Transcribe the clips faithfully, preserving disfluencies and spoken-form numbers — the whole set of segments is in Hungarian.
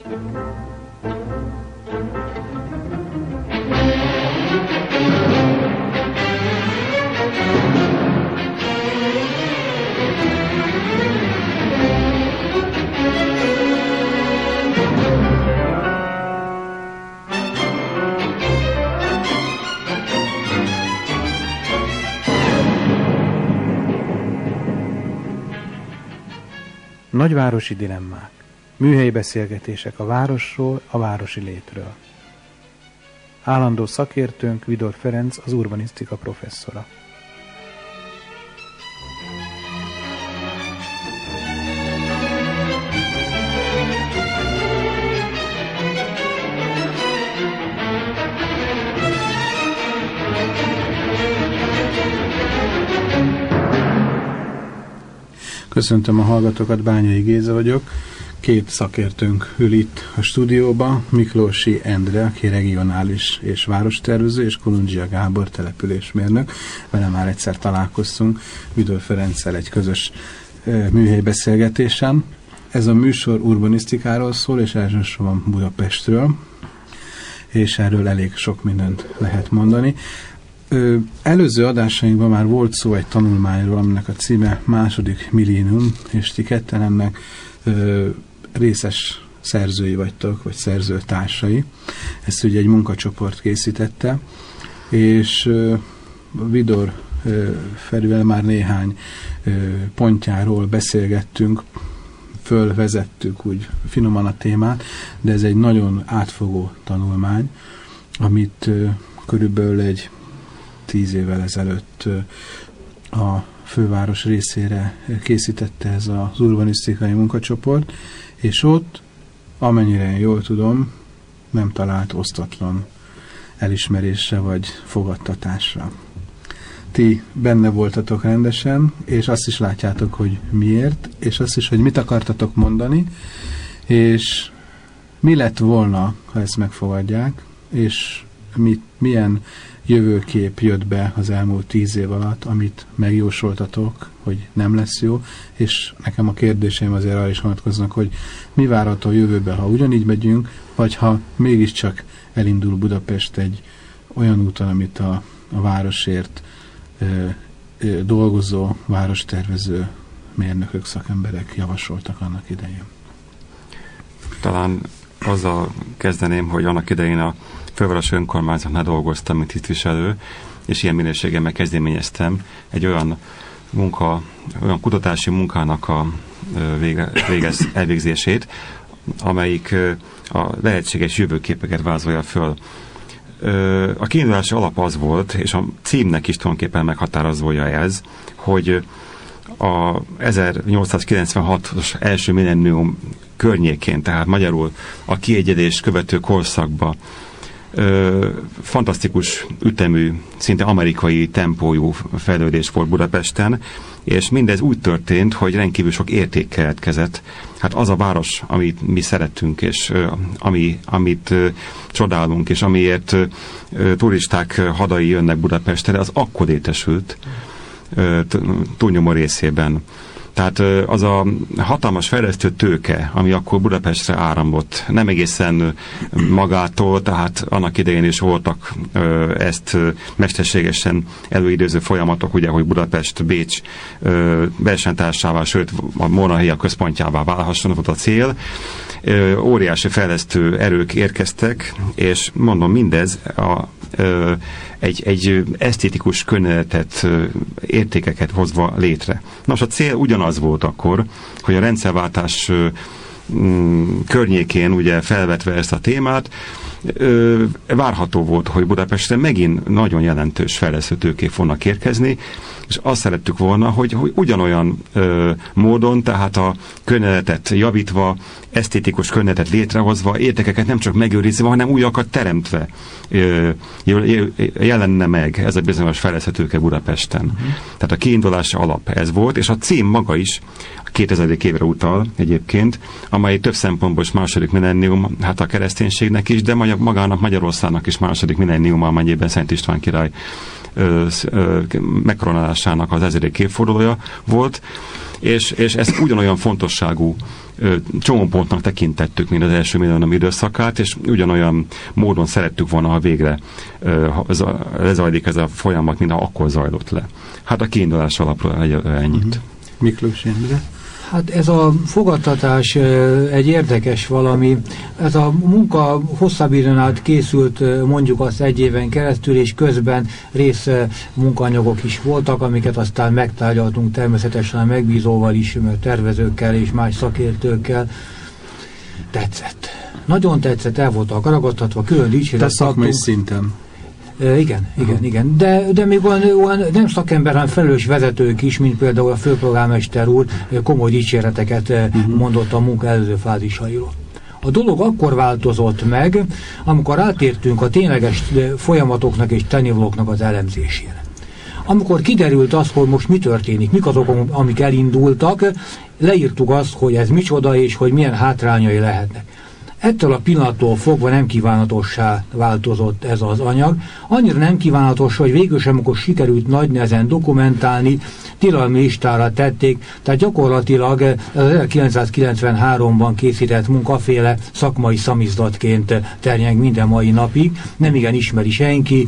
Nagyvárosi dilemmák. Műhelyi beszélgetések a városról, a városi létről. Állandó szakértőnk Vidor Ferenc, az urbanisztika professzora. Köszöntöm a hallgatókat, Bányai Géza vagyok. Két szakértőnk ül itt a stúdióban, Miklósi Endre, aki regionális és várostervező, és Kolundzsia Gábor, településmérnök. Vele már egyszer találkoztunk Vidor Ferenccel egy közös e, műhelyi beszélgetésen. Ez a műsor urbanisztikáról szól, és elsősorban Budapestről, és erről elég sok mindent lehet mondani. Ö, előző adásainkban már volt szó egy tanulmányról, aminek a címe Második Millénium, és ti ketten ennek ö, részes szerzői vagytok, vagy szerzőtársai. Ezt ugye egy munkacsoport készítette, és ö, Vidor ö, Ferivel már néhány ö, pontjáról beszélgettünk, fölvezettük úgy finoman a témát, de ez egy nagyon átfogó tanulmány, amit ö, körülbelül egy tíz évvel ezelőtt a főváros részére készítette ez az urbanisztikai munkacsoport, és ott, amennyire én jól tudom, nem talált osztatlan elismerésre vagy fogadtatásra. Ti benne voltatok rendesen, és azt is látjátok, hogy miért, és azt is, hogy mit akartatok mondani, és mi lett volna, ha ezt megfogadják, és mit, milyen jövőkép jött be az elmúlt tíz év alatt, amit megjósoltatok, hogy nem lesz jó, és nekem a kérdéseim azért arra is vonatkoznak, hogy mi várható a jövőben, ha ugyanígy megyünk, vagy ha mégiscsak elindul Budapest egy olyan úton, amit a, a városért ö, ö, dolgozó, várostervező mérnökök, szakemberek javasoltak annak idején. Talán azzal kezdeném, hogy annak idején a fővárosi önkormányzatnál dolgoztam, mint tisztviselő, és ilyen minőségemmel kezdeményeztem egy olyan munka, olyan kutatási munkának a vége, végez, elvégzését, amelyik a lehetséges jövőképeket vázolja föl. A kiindulási alap az volt, és a címnek is tulajdonképpen meghatározója ez, hogy a ezernyolcszázkilencvenhatos első millennium környékén, tehát magyarul a kiegyedés követő korszakba Ö, fantasztikus ütemű, szinte amerikai tempójú fejlődés volt Budapesten, és mindez úgy történt, hogy rendkívül sok érték keletkezett. Hát az a város, amit mi szeretünk, és ö, ami, amit ö, csodálunk, és amiért ö, turisták hadai jönnek Budapestre, az akkor létesült ö, túlnyomó részében. Tehát az a hatalmas fejlesztő tőke, ami akkor Budapestre áramlott, nem egészen magától, tehát annak idején is voltak ezt mesterségesen előidéző folyamatok, ugye, hogy Budapest, Bécs versenytársává, sőt a monarchia központjává válhasson, volt a cél. Óriási fejlesztő erők érkeztek, és mondom, mindez a egy, egy esztétikus környezetet, értékeket hozva létre. Nos, a cél ugyanaz volt akkor, hogy a rendszerváltás környékén ugye felvetve ezt a témát, ö, várható volt, hogy Budapesten megint nagyon jelentős fejlesztőtőkék fognak érkezni, és azt szerettük volna, hogy, hogy ugyanolyan ö, módon, tehát a környezetet javítva, esztétikus környezetet létrehozva, értékeket nem csak megőrizve, hanem újakat teremtve ö, jelenne meg ez a bizonyos fejlesztőtőke Budapesten. Uh-huh. Tehát a kiindulási alap ez volt, és a cím maga is kétezredik évre utal egyébként, amely több szempontból is második millennium, hát a kereszténységnek is, de magának Magyarországnak is második millennium, amennyiben Szent István király megkoronálásának az ezerék évfordulója volt, és, és ezt ugyanolyan fontosságú csomópontnak tekintettük, mint az első millennium időszakát, és ugyanolyan módon szerettük volna, ha végre lezajlik ez a folyamat, mint ha akkor zajlott le. Hát a kiindulás alapról ennyit. Uh-huh. Miklós Endre? Hát ez a fogadtatás egy érdekes valami. Ez a munka hosszabb időn át készült, mondjuk azt egy éven keresztül, és közben rész munkaanyagok is voltak, amiket aztán megtárgyaltunk természetesen a megbízóval is, tervezőkkel és más szakértőkkel. Tetszett. Nagyon tetszett, el voltak ragadtatva, külön dicséret. Te szakmai szinten. Uh, igen, igen, uh-huh. igen. De, de még olyan, olyan nem szakember, hanem felelős vezetők is, mint például a főpolgármester úr, komoly dicséreteket uh-huh. mondott a munka előző fázisairól. A dolog akkor változott meg, amikor átértünk a tényleges folyamatoknak és tennivalóknak az elemzésére. Amikor kiderült az, hogy most mi történik, mik azok, amik elindultak, leírtuk azt, hogy ez micsoda és hogy milyen hátrányai lehetnek. Ettől a pillanattól fogva nem kívánatossá változott ez az anyag. Annyira nem kívánatos, hogy végül sem, amikor sikerült nagy nehezen dokumentálni, tilalmi listára tették, tehát gyakorlatilag az ezerkilencszázkilencvenháromban készített munkaféle szakmai szamizdatként terjeng minden mai napig. Nem igen ismeri senki.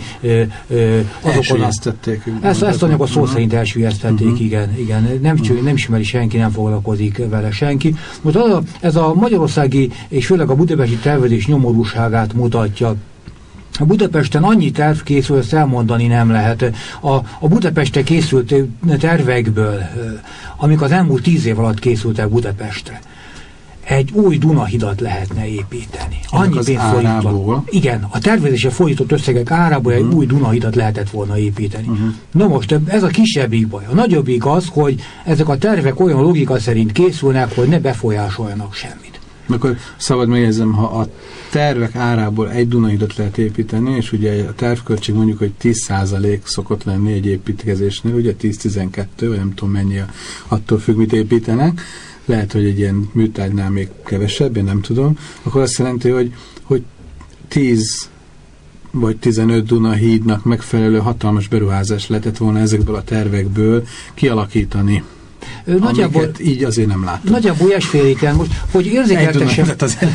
Elsüllyesztették. Ezt, ezt anyagot szó szerint elsüllyesztették, uh-huh. igen. igen. Nem, uh-huh. nem ismeri senki, nem foglalkozik vele senki. Most az a, ez a magyarországi és főleg a budapesti tervezés nyomorúságát mutatja. A Budapesten annyi terv készül, ezt elmondani nem lehet. A, a Budapestre készült tervekből, amik az elmúlt tíz év alatt készültek Budapestre, egy új Dunahidat lehetne építeni. Annyi pénzt fordított. Igen, a tervezésre fordított összegek árából uh-huh. egy új Dunahidat lehetett volna építeni. Uh-huh. Na most ez a kisebbik baj. A nagyobbik az, hogy ezek a tervek olyan logika szerint készülnek, hogy ne befolyásoljanak semmit. Akkor szabad megjegyzem, ha a tervek árából egy Dunahidat lehet építeni, és ugye a tervköltség mondjuk, hogy tíz százalék szokott lenni egy építkezésnél, ugye tíz-tizenkettő, vagy nem tudom mennyi, attól függ, mit építenek, lehet, hogy egy ilyen műtárgynál még kevesebb, én nem tudom, akkor azt jelenti, hogy, hogy tíz vagy tizenöt Dunahídnak megfelelő hatalmas beruházás lehetett volna ezekből a tervekből kialakítani. Nagyjából, így azért nem láttuk. Nagyjából ilyesféléken, most, hogy érzékeltessem,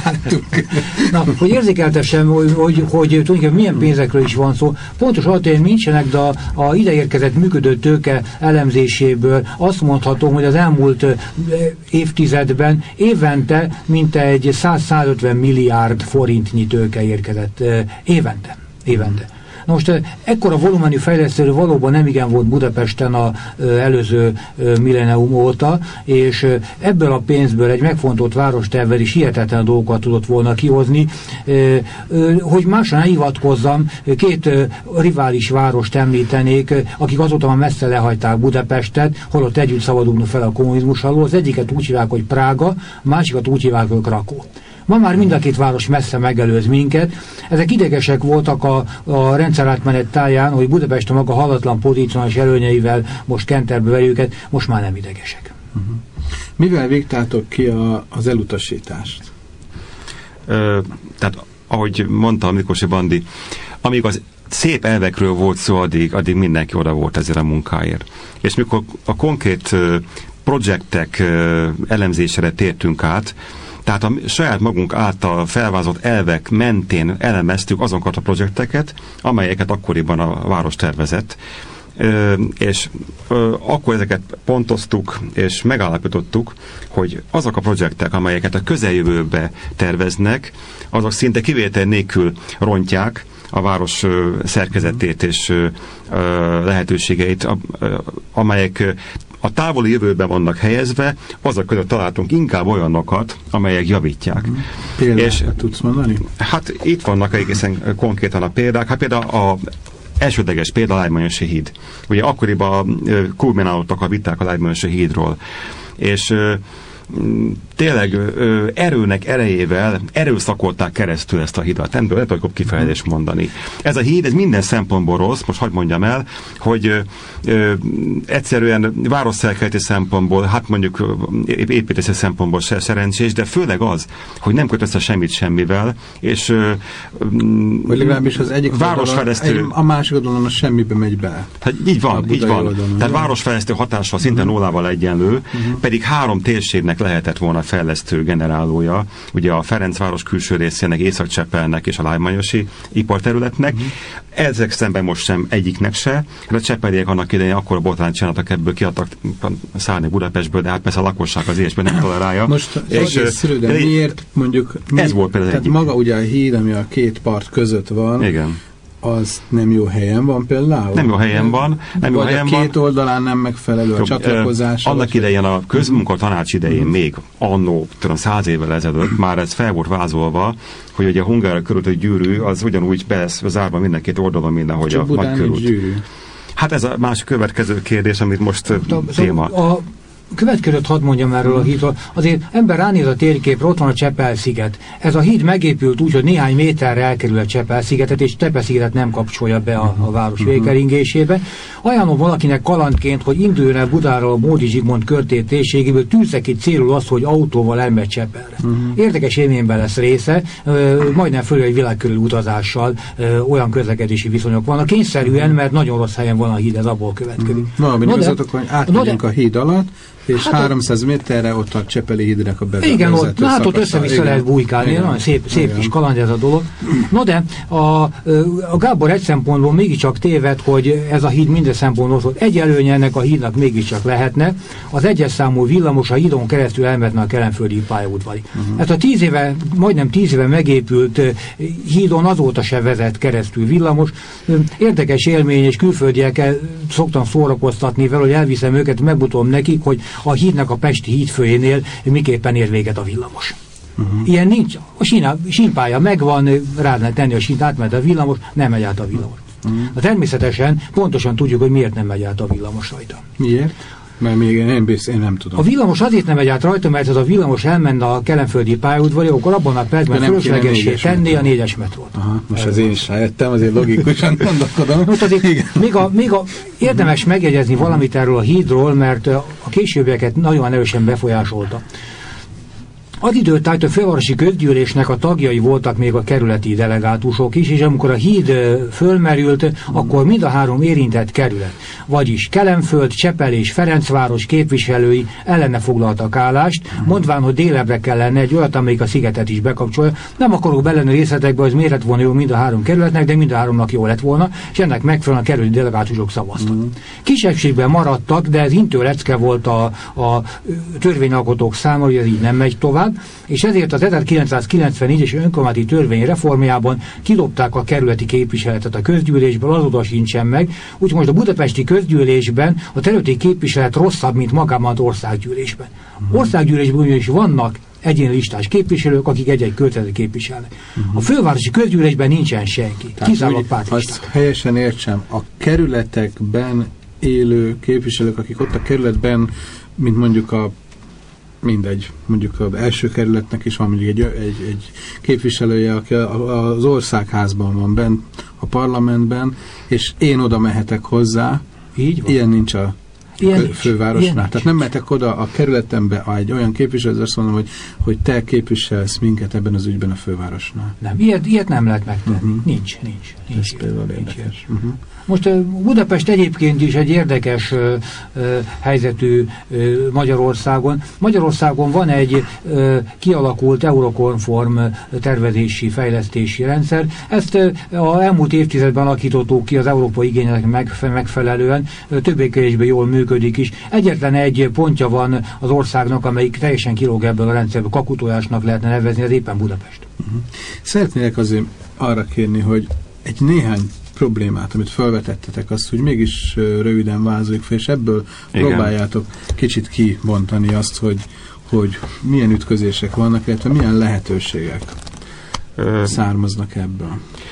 na, hogy érzékeltessem, hogy, hogy, hogy tulajdonképpen milyen pénzekről is van szó. Pontos adatok nincsenek, de a, a ideérkezett működő tőke elemzéséből azt mondhatom, hogy az elmúlt évtizedben évente mintegy száz-százötven milliárd forintnyi tőke érkezett évente. évente. Na most ekkora volumenű fejlesztő valóban nem igen volt Budapesten az előző millennium óta, és ebből a pénzből egy megfontolt várostervez is hihetetlen dolgokat tudott volna kihozni. Hogy másra ne hivatkozzam, két rivális várost említenék, akik azóta már messze lehagyták Budapestet, holott együtt szabadulnak fel a kommunizmus alól. Az egyiket úgy hívják, hogy Prága, a másikat úgy hívják, hogy Krakó. Ma már mind a két város messze megelőz minket. Ezek idegesek voltak a, a rendszerátmenet táján, hogy Budapest a maga hallatlan pozícionális előnyeivel most kenterbe veri őket, most már nem idegesek. Uh-huh. Mivel végtátok ki a, az elutasítást? Ö, tehát, ahogy mondta Miklósi Bandi, amíg az szép elvekről volt szó, addig, addig mindenki oda volt ezért a munkáért. És mikor a konkrét projektek elemzésére tértünk át, tehát a saját magunk által felvázolt elvek mentén elemeztük azokat a projekteket, amelyeket akkoriban a város tervezett, ö, és ö, akkor ezeket pontoztuk, és megállapítottuk, hogy azok a projektek, amelyeket a közeljövőbe terveznek, azok szinte kivétel nélkül rontják a város ö, szerkezetét és ö, lehetőségeit, a, ö, amelyek a távoli jövőben vannak helyezve, azok között találtunk inkább olyanokat, amelyek javítják. Például és, tudsz mondani? Hát itt vannak egészen konkrétan a példák. Hát például a elsődleges példa a Lágymányosi híd. Ugye akkoriban kulminálódtak a viták a Lágymányosi hídról. És tényleg ö, erőnek erejével erőszakolták keresztül ezt a hidat. Nem tudom, lehet, hogy kifejezést mondani. Ez a híd, ez minden szempontból rossz, most hagyd mondjam el, hogy ö, ö, egyszerűen városszerkezeti szempontból, hát mondjuk építési szempontból se szerencsés, de főleg az, hogy nem köt össze semmit semmivel, és ö, vagy legalábbis az egyik városfejlesztő, oldalon, a másik oldalon a semmibe megy bele. Hát így van, így van. Oldalon, Tehát városfejlesztő hatása szinte uh-huh. nullával egyenlő, uh-huh. pedig három térségnek lehetett volna fejlesztő generálója, ugye a Ferencváros külső részének, Észak-Csepelnek és a Lágymányosi iparterületnek. Uh-huh. Ezek szemben most sem egyiknek se. A csepeliek annak idején akkor botrányt csináltak, ebből kiadtak szállni Budapestből, de hát persze a lakosság az ilyesben nem tolerálja. Most és, szülő, de miért mondjuk... Mi, ez volt például tehát egyik. Maga ugye a híd, ami a két part között van, igen. az nem jó helyen van például? Nem jó helyen van. Nem jó vagy helyen a két van. oldalán nem megfelelő a csatlakozás. Annak idején a közmunkatanács idején uh-huh. még annó, tudom, száz évvel ezelőtt már ez fel volt vázolva, hogy ugye a Hungária körúti gyűrű az ugyanúgy bezárva minden két oldalon, mindenhogy a nagy körút. Gyűrű. Hát ez a másik következő kérdés, amit most a, téma. A következőt hadd mondjam erről a hídról. Azért ember ránéz a térképre, ott van a Csepel-sziget. Ez a híd megépült úgy, hogy néhány méterre elkerül a Csepel-szigetet, és Csepel-szigetet nem kapcsolja be a, a város végkeringésébe. Ajánlom valakinek kalandként, hogy induljon el Budáról a Módi Zsigmond körtét térségéből, tűzze ki célul azt, hogy autóval elmegy Csepelre. Uh-huh. Érdekes élményben lesz része, ö, majdnem fölül egy világkörüli utazással ö, olyan közlekedési viszonyok vannak. Kényszerűen, mert nagyon rossz helyen van a híd, ez abból következik. Uh-huh. Valami no, igazatok, hogy átmegyünk a híd alatt, és hát háromszáz méterre ott a Csepeli hídnek a bevezető. Igen, ott, hát ott össze-vissza lehet bujkálni, nagyon szép, szép kis kaland ez a dolog. No de a, a Gábor egy szempontból mégiscsak téved, hogy ez a híd minden szempontból ott. Egy előnye ennek a hídnak mégiscsak lehetne. Az egyes számú villamos a hídon keresztül elmetne a kelenföldi pályaudvarig. Uh-huh. Ez a tíz éve, majdnem tíz éve megépült hídon azóta se vezet keresztül villamos. Érdekes élmény, és külföldiekkel szoktam szórakoztatni vele, hogy elviszem őket, megmutatom nekik, hogy a hídnek a pesti hídfőjénél miképpen ér véget a villamos. Uh-huh. Ilyen nincs. A sína, sínpálya megvan, rá lehet tenni a sínt, átmegy a villamos, nem megy át a villamos. Uh-huh. Na, természetesen pontosan tudjuk, hogy miért nem megy át a villamos rajta. Miért? Mert még én, én, biztos, én nem tudom. A villamos azért nem megy át rajta, mert ez a villamos elmenne a kelenföldi pályaudvarig, akkor abban a percben fölöslegessé tenni a négyes metrót. Aha, most az én is rájöttem, azért logikusan gondolkodom. Most azért még a, még a, érdemes megjegyezni valamit erről a hídról, mert a későbbieket nagyon erősen befolyásolta. Az időtájt a fővárosi közgyűlésnek a tagjai voltak még a kerületi delegátusok is, és amikor a híd fölmerült, akkor mind a három érintett kerület, vagyis Kelenföld, Csepel és Ferencváros képviselői ellene foglaltak állást, mondván, hogy délebbre kellene egy olyat, amelyik a szigetet is bekapcsolja. Nem akarok belemenni részletekbe, hogy miért lett volna jó mind a három kerületnek, de mind a háromnak jó lett volna, és ennek megfelelően a kerületi delegátusok szavaztak. Mm. Kisebbségben maradtak, de ez intő lecke volt a, a törvényalkotók számára, hogy ez így nem megy tovább, és ezért az ezerkilencszázkilencvennégyes önkormányzati törvény reformjában kidobták a kerületi képviseletet a közgyűlésből, azóta sincsen meg, úgyhogy most a budapesti közgyűlésben a területi képviselet rosszabb, mint magában az országgyűlésben. Uh-huh. Országgyűlésben ugyanis vannak egyéni listás képviselők, akik egy-egy költöző képviselnek. Uh-huh. A fővárosi közgyűlésben nincsen senki. Kizárólag pártlisták. Azt helyesen értsem, a kerületekben élő képviselők, akik ott a kerületben, mint mondjuk a mindegy, mondjuk az első kerületnek is van mondjuk egy, egy, egy képviselője, aki az országházban van bent, a parlamentben, és én oda mehetek hozzá. Így van. Ilyen nincs a ilyen fővárosnál. Ilyen Tehát nem mehetek oda a kerületembe egy olyan képviselő, azt mondom, hogy, hogy te képviselsz minket ebben az ügyben a fővárosnál. Nem, ilyet, ilyet nem lehet megtenni. Uh-huh. Nincs, nincs. nincs Ez például érdekes. Uh-huh. Most Budapest egyébként is egy érdekes uh, uh, helyzetű uh, Magyarországon. Magyarországon van egy uh, kialakult eurokonform uh, tervezési, fejlesztési rendszer. Ezt uh, a elmúlt évtizedben alakítottuk ki az európai igényeknek megfe- megfelelően, uh, többé-kevésbé jól működik is. Egyetlen egy pontja van az országnak, amelyik teljesen kilóg ebből a rendszerből, kakutójásnak lehetne nevezni, ez éppen Budapest. Uh-huh. Szeretnék azért arra kérni, hogy egy néhány problémát, amit felvetettetek, azt, hogy mégis röviden vázoljuk fel, és ebből igen, próbáljátok kicsit kibontani azt, hogy, hogy milyen ütközések vannak, illetve milyen lehetőségek Ö, származnak ebből.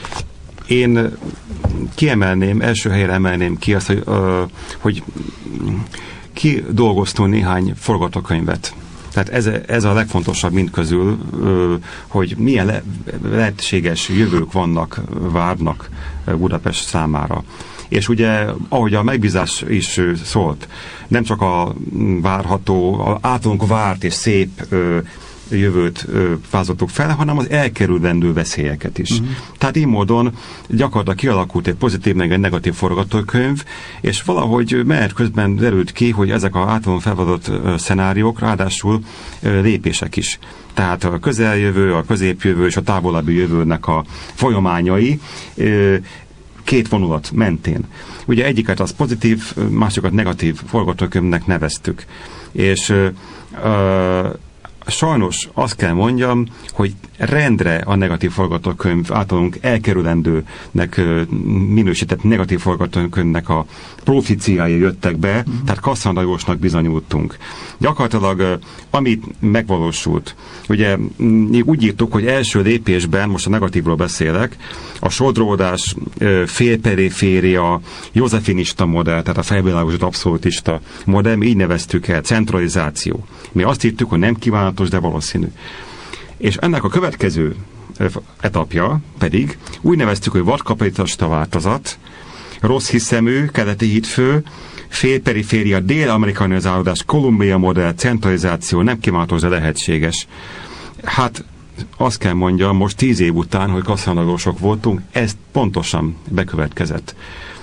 Én kiemelném, első helyre emelném ki azt, hogy, ö, hogy kidolgoztunk néhány forgatókönyvet Tehát ez, ez a legfontosabb mind közül, hogy milyen le, lehetséges jövők vannak, várnak Budapest számára. És ugye, ahogy a megbízás is szólt, nem csak a várható, a általunk várt és szép jövőt vázoltuk fel, hanem az elkerülendő veszélyeket is. Uh-huh. Tehát így módon gyakorlatilag kialakult egy pozitív, meg egy negatív forgatókönyv, és valahogy menet közben derült ki, hogy ezek az általunk felvadott szenáriók ráadásul lépések is. Tehát a közeljövő, a középjövő és a távolabbi jövőnek a folyamányai két vonulat mentén. Ugye egyiket az pozitív, másikat negatív forgatókönyvnek neveztük. És ö, sajnos azt kell mondjam, hogy rendre a negatív forgatókönyv általunk elkerülendőnek minősített negatív forgatókönyvnek a profíciái jöttek be, uh-huh. tehát kasszandagosnak bizonyultunk. Gyakorlatilag, amit megvalósult, ugye úgy írtuk, hogy első lépésben, most a negatívról beszélek, a sodródás, félperiféria, józsefinista modell, tehát a felvilágosult abszolutista modell, mi így neveztük el, centralizáció. Mi azt írtuk, hogy nem kívánatos, de valószínű. És ennek a következő etapja pedig úgy neveztük, hogy vadkapitalista változat, rossz hiszemű, keleti hitfő, félperiféria, dél-amerikanizálódás, Kolumbia modell, centralizáció, nem kívánatos, de lehetséges. Hát azt kell mondjam, most tíz év után, hogy kasszandagosok voltunk, ez pontosan bekövetkezett.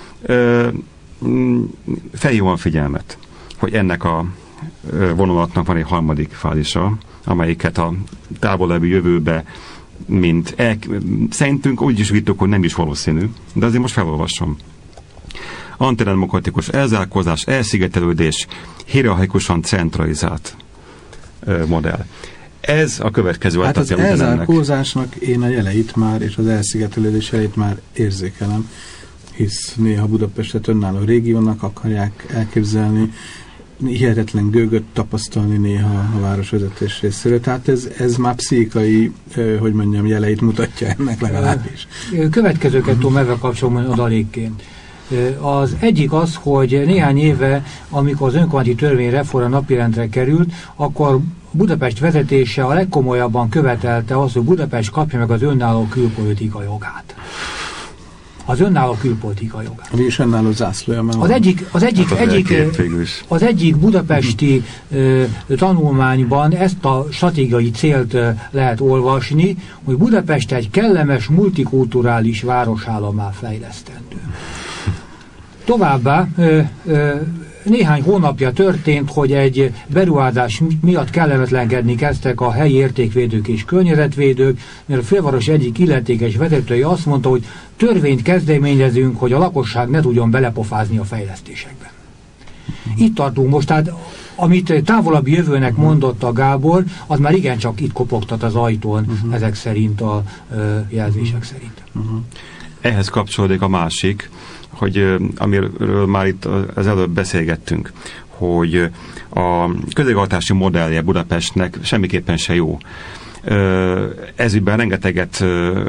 Felhívom a figyelmet, hogy ennek a vonulatnak van egy harmadik fázisa, amelyiket a távolabbi jövőbe, mint el, szerintünk úgy is vittük, hogy nem is valószínű, de azért most felolvasom. Antidemokratikus elzárkózás, elszigetelődés, hierarchikusan centralizált ö, modell. Ez a következő hát az elzárkózásnak én a jeleit már, és az elszigetelődés jeleit már érzékelem, hisz néha Budapestet önálló régiónak akarják elképzelni, hihetetlen gőgöt tapasztalni néha a városvezetés részéről. Tehát ez, ez már pszichikai, hogy mondjam, jeleit mutatja ennek legalábbis. Következőket tudom ezzel kapcsolatban adalékként. Az egyik az, hogy néhány éve, amikor az önkormányzati törvényreform napirendre került, akkor Budapest vezetése a legkomolyabban követelte azt, hogy Budapest kapja meg az önálló külpolitika jogát. Az önálló külpolitika jogát. Ami is önálló zászlója. Az egyik, az egyik, hát az egyik, az egyik budapesti uh, tanulmányban ezt a stratégiai célt uh, lehet olvasni, hogy Budapest egy kellemes, multikulturális városállammá fejlesztendő. Továbbá uh, uh, néhány hónapja történt, hogy egy beruházás miatt kellemetlenkedni kezdtek a helyi értékvédők és környezetvédők, mert a főváros egyik illetékes vezetője azt mondta, hogy törvényt kezdeményezünk, hogy a lakosság ne tudjon belepofázni a fejlesztésekbe. Uh-huh. Itt tartunk most, tehát amit távolabbi jövőnek mondott a Gábor, az már igencsak itt kopogtat az ajtón, uh-huh. ezek szerint a uh, jelzések uh-huh. szerint. Uh-huh. Ehhez kapcsolódik a másik, hogy amiről már itt az előbb beszélgettünk, hogy a közigazgatási modellje Budapestnek semmiképpen se jó. Ezügyben rengeteget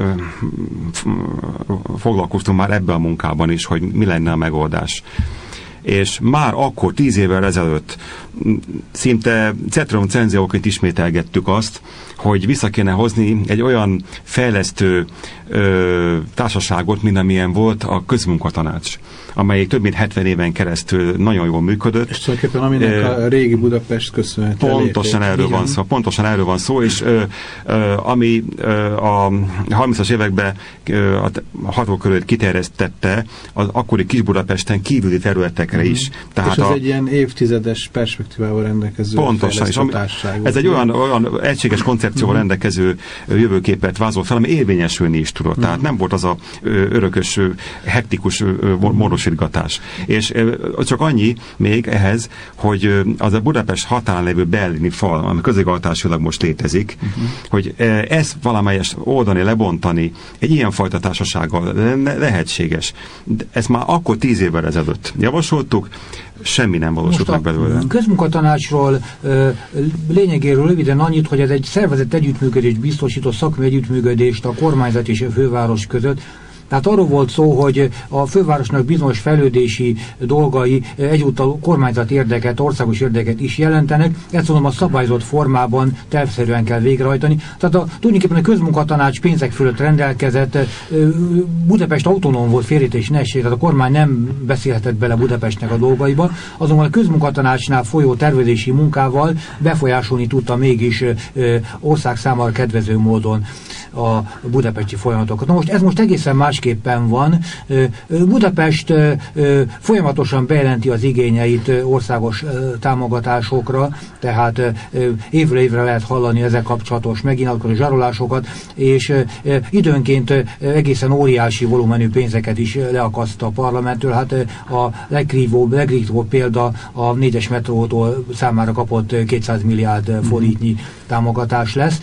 foglalkoztunk már ebben a munkában is, hogy mi lenne a megoldás. És már akkor, tíz évvel ezelőtt szinte ceterum censeo-ként ismételgettük azt, hogy vissza kéne hozni egy olyan fejlesztő ö, társaságot, mint amilyen volt a közmunkatanács, amelyik több mint hetven éven keresztül nagyon jól működött. És tulajdonképpen aminek ö, a régi Budapest köszönhető. Pontosan erről igen. van szó, pontosan erről van szó, és ö, ö, ami ö, a harmincas években ö, a hatókörét kiterjesztette az akkori Kis-Budapesten kívüli területekre mm. is. Tehát és ez a, egy ilyen évtizedes perspektívával rendelkező pontosan, és ami, ez egy olyan, olyan egységes koncepcióval mm-hmm. rendelkező jövőképet vázol fel, ami érvényesülni is tudott. Mm-hmm. Tehát nem volt az a örökös, hektikus módosítgatás. És csak annyi még ehhez, hogy az a Budapest határán lévő berlini fal, ami közigazgatásilag most létezik, mm-hmm. hogy ezt valamelyest oldani, lebontani egy ilyenfajta társasággal le- lehetséges. Ezt már akkor tíz évvel ezelőtt javasoltuk, semmi nem valósult meg belőle. A közmunkatanácsról lényegéről röviden annyit, hogy ez egy szervezett együttműködést biztosító szakmai együttműködést a kormányzat és a főváros között. Tehát arról volt szó, hogy a fővárosnak bizonyos fejlődési dolgai egyúttal kormányzati érdeket, országos érdeket is jelentenek, ezt mondom a szabályozott formában tervszerűen kell végrehajtani. Tehát a, tulajdonképpen a közmunkatanács pénzek fölött rendelkezett, Budapest autonóm volt, félreértés ne essék, tehát a kormány nem beszélhetett bele Budapestnek a dolgaiba, azonban a közmunkatanácsnál folyó tervezési munkával befolyásolni tudta mégis ország számára kedvező módon a budapesti folyamatokat. Na most ez most egészen másképpen van. Budapest folyamatosan bejelenti az igényeit országos támogatásokra, tehát évről évre lehet hallani ezzel kapcsolatos meginatkozó zsarolásokat, és időnként egészen óriási volumenű pénzeket is leakaszt a parlamenttől. Hát a legkrívóbb, legkrívóbb példa a négyes metrótól számára kapott kétszáz milliárd forintnyi támogatás lesz.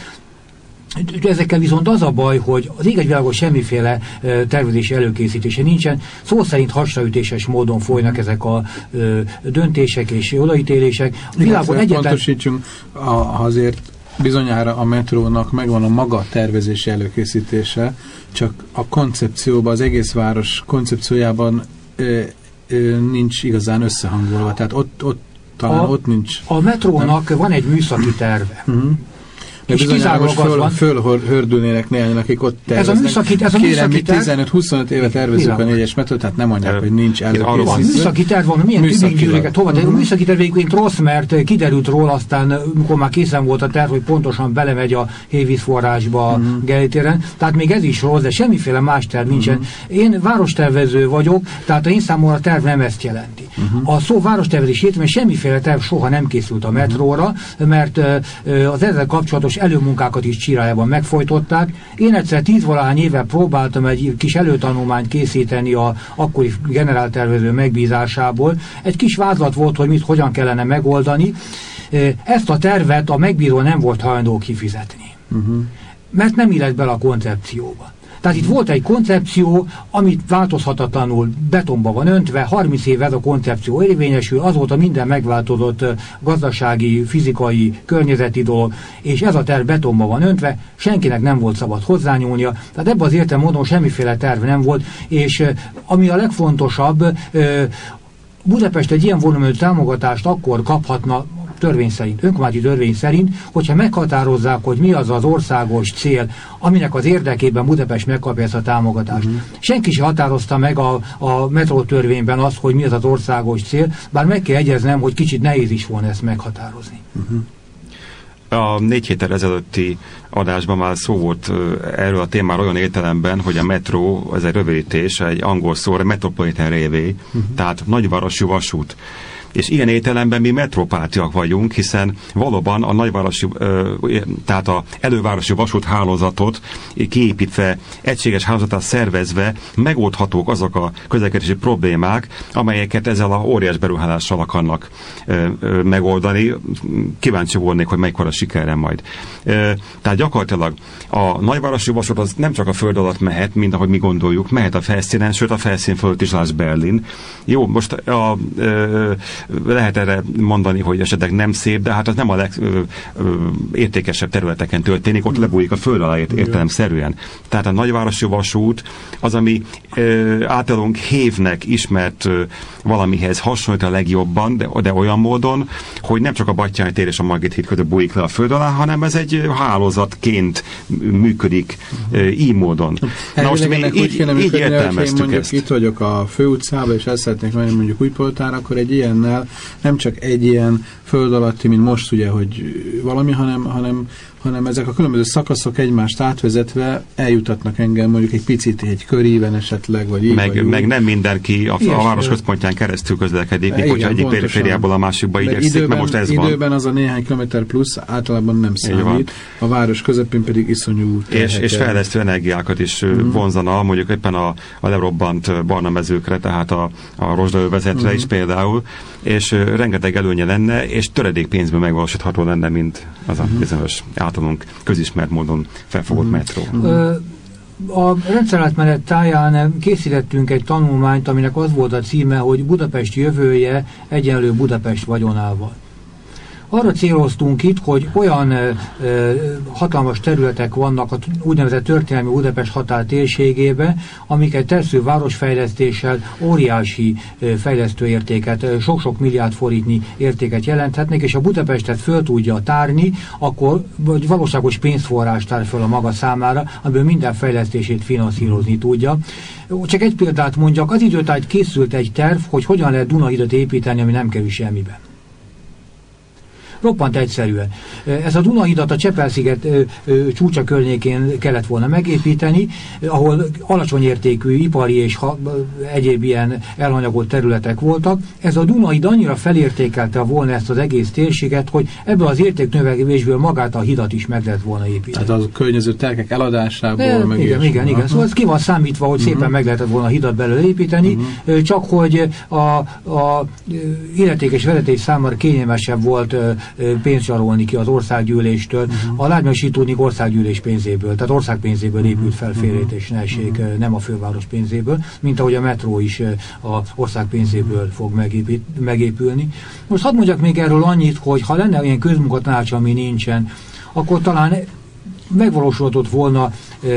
Ezekkel viszont az a baj, hogy az ég-egy-világon semmiféle uh, tervezési előkészítése nincsen. Szó szerint hasraütéses módon folynak ezek a uh, döntések és odaítélések. Világon egyetlen... Pontosítsunk, a, azért bizonyára a metrónak megvan a maga tervezési előkészítése, csak a koncepcióban, az egész város koncepciójában ö, ö, nincs igazán összehangolva. Tehát ott, ott talán a, ott nincs. A metrónak nem? Van egy műszaki terve. Uh-huh. És kizárólag föl, fölhördülnének néhányan, akik ott terveznek. Ez a műszaki, ez a Kérem, mi tizenöt-huszonöt éve tervezzük a négyes metrót, tehát nem mondják, hogy nincs előkészítve. A műszaki terv van, milyen tübinggyűrűeket hova? A műszaki terv egyébként rossz, mert kiderült róla aztán, amikor már készen volt a terv, hogy pontosan belemegy a hévízforrásba a uh-huh. Gellértéren. Tehát még ez is rossz, de semmiféle más terv nincsen. Uh-huh. Én várostervező vagyok, tehát én számomra a terv nem ezt jelenti. Uh-huh. A szó várostervezés értelmében semmiféle terv soha nem készült a metróra, mert az ezzel kapcsolatos előmunkákat is Csirájában megfojtották. Én egyszer tíz-valahány éve próbáltam egy kis előtanulmányt készíteni a akkori generáltervező megbízásából. Egy kis vázlat volt, hogy mit, hogyan kellene megoldani. Ezt a tervet a megbíró nem volt hajlandó kifizetni. Uh-huh. Mert nem illett bele a koncepcióba. Tehát itt volt egy koncepció, amit változhatatlanul betonba van öntve, harminc éve ez a koncepció érvényesül, azóta minden megváltozott gazdasági, fizikai, környezeti dolog, és ez a terv betonba van öntve, senkinek nem volt szabad hozzányúlnia, tehát ebben az értelemben mondom, semmiféle terv nem volt, és ami a legfontosabb, Budapest egy ilyen volumenű támogatást akkor kaphatna, törvény szerint, önkormányzati törvény szerint, hogyha meghatározzák, hogy mi az az országos cél, aminek az érdekében Budapest megkapja ezt a támogatást. Uh-huh. Senki sem határozta meg a, a metró törvényben azt, hogy mi az az országos cél, bár meg kell egyeznem, hogy kicsit nehéz is volna ezt meghatározni. Uh-huh. A négy héttel ezelőtti adásban már szó volt uh, erről a témáról olyan értelemben, hogy a metró, ez egy rövidítés, egy angol szóra Metropolitan Railway, uh-huh. tehát nagyvárosi vasút. És ilyen értelemben mi metrópártiak vagyunk, hiszen valóban a nagyvárosi, tehát a elővárosi vasúthálózatot kiépítve, egységes hálózatát szervezve megoldhatók azok a közlekedési problémák, amelyeket ezzel a óriás beruházással akarnak megoldani. Kíváncsi volnék, hogy mekkora a sikerre majd. Tehát gyakorlatilag a nagyvárosi vasút az nem csak a föld alatt mehet, mint ahogy mi gondoljuk, mehet a felszínen, sőt a felszín fölött is lesz Berlin. Jó, most a lehet erre mondani, hogy esetleg nem szép, de hát az nem a legértékesebb területeken történik, ott lebújik a föld alá értelemszerűen. Tehát a nagyvárosi vasút az, ami ö, általunk hévnek ismert ö, valamihez hasonlít a legjobban, de, de olyan módon, hogy nem csak a Batthyány tér és a Margit híd között bújik le a föld alá, hanem ez egy hálózatként működik ö, így módon. Na most mi így, így értelmeztük ezt. Itt vagyok a főutcában, és ezt szeretnék menni mondjuk Újpoltára, akkor egy ilyennel nem csak egy ilyen föld alatti, mint most ugye, hogy valami, hanem, hanem, hanem ezek a különböző szakaszok egymást átvezetve eljutatnak engem mondjuk egy picit egy köríven esetleg, vagy így. Meg, vagy meg nem mindenki a, a város központján keresztül közlekedik, igen, hogyha egyik perifériából a másikba igyekszik, mert most ez időben van. Időben az a néhány kilométer plusz általában nem számít, a város közepén pedig iszonyú. És, és fejlesztő energiákat is mm. vonzana, mondjuk éppen a, a lerobbant barna mezőkre, tehát a, a rozsdaövezetre mm. is például, és uh, rengeteg előnye lenne, és töredék pénzből megvalósítható lenne, mint az a bizonyos általunk közismert módon felfogott mm. metró. Ö, a rendszerátmenet táján készítettünk egy tanulmányt, aminek az volt a címe, hogy Budapest jövője egyenlő Budapest vagyonával. arra céloztunk itt, hogy olyan ö, ö, hatalmas területek vannak a úgynevezett történelmi Budapest határ térségében, amiket tersző városfejlesztéssel óriási ö, fejlesztőértéket, ö, sok-sok milliárd forintnyi értéket jelenthetnek, és a Budapestet föl tudja tárni, akkor vagy valóságos pénzforrás tár föl a maga számára, amiből minden fejlesztését finanszírozni tudja. Csak egy példát mondjak, az időtájt készült egy terv, hogy hogyan lehet Dunahidat építeni, ami nem kerül semmibe. Roppant egyszerűen. Ez a Dunahidat a Csepel-sziget csúcsa környékén kellett volna megépíteni, ahol alacsony értékű ipari és ha, egyéb ilyen elhanyagolt területek voltak. Ez a Dunahíd annyira felértékelte volna ezt az egész térséget, hogy ebből az értéknövekedésből magát a hidat is meg lehet volna építeni. Tehát az a környező telkek eladásából De, meg igen, igen, igen. Szóval ez ki van számítva, hogy uh-huh. szépen meg lehetett volna a hidat belőle építeni, uh-huh. csak hogy a, a illetékes vezetés számára kényelmesebb volt pénzt zsarolni ki az országgyűléstől. Uh-huh. A lágymásítónik országgyűlés pénzéből, tehát országpénzéből épült fel félreértés ne essék, uh-huh. nem a főváros pénzéből, mint ahogy a metró is az ország pénzéből fog megépít, megépülni. Most hadd mondjak még erről annyit, hogy ha lenne olyan közmunkatanács, ami nincsen, akkor talán megvalósulhatott volna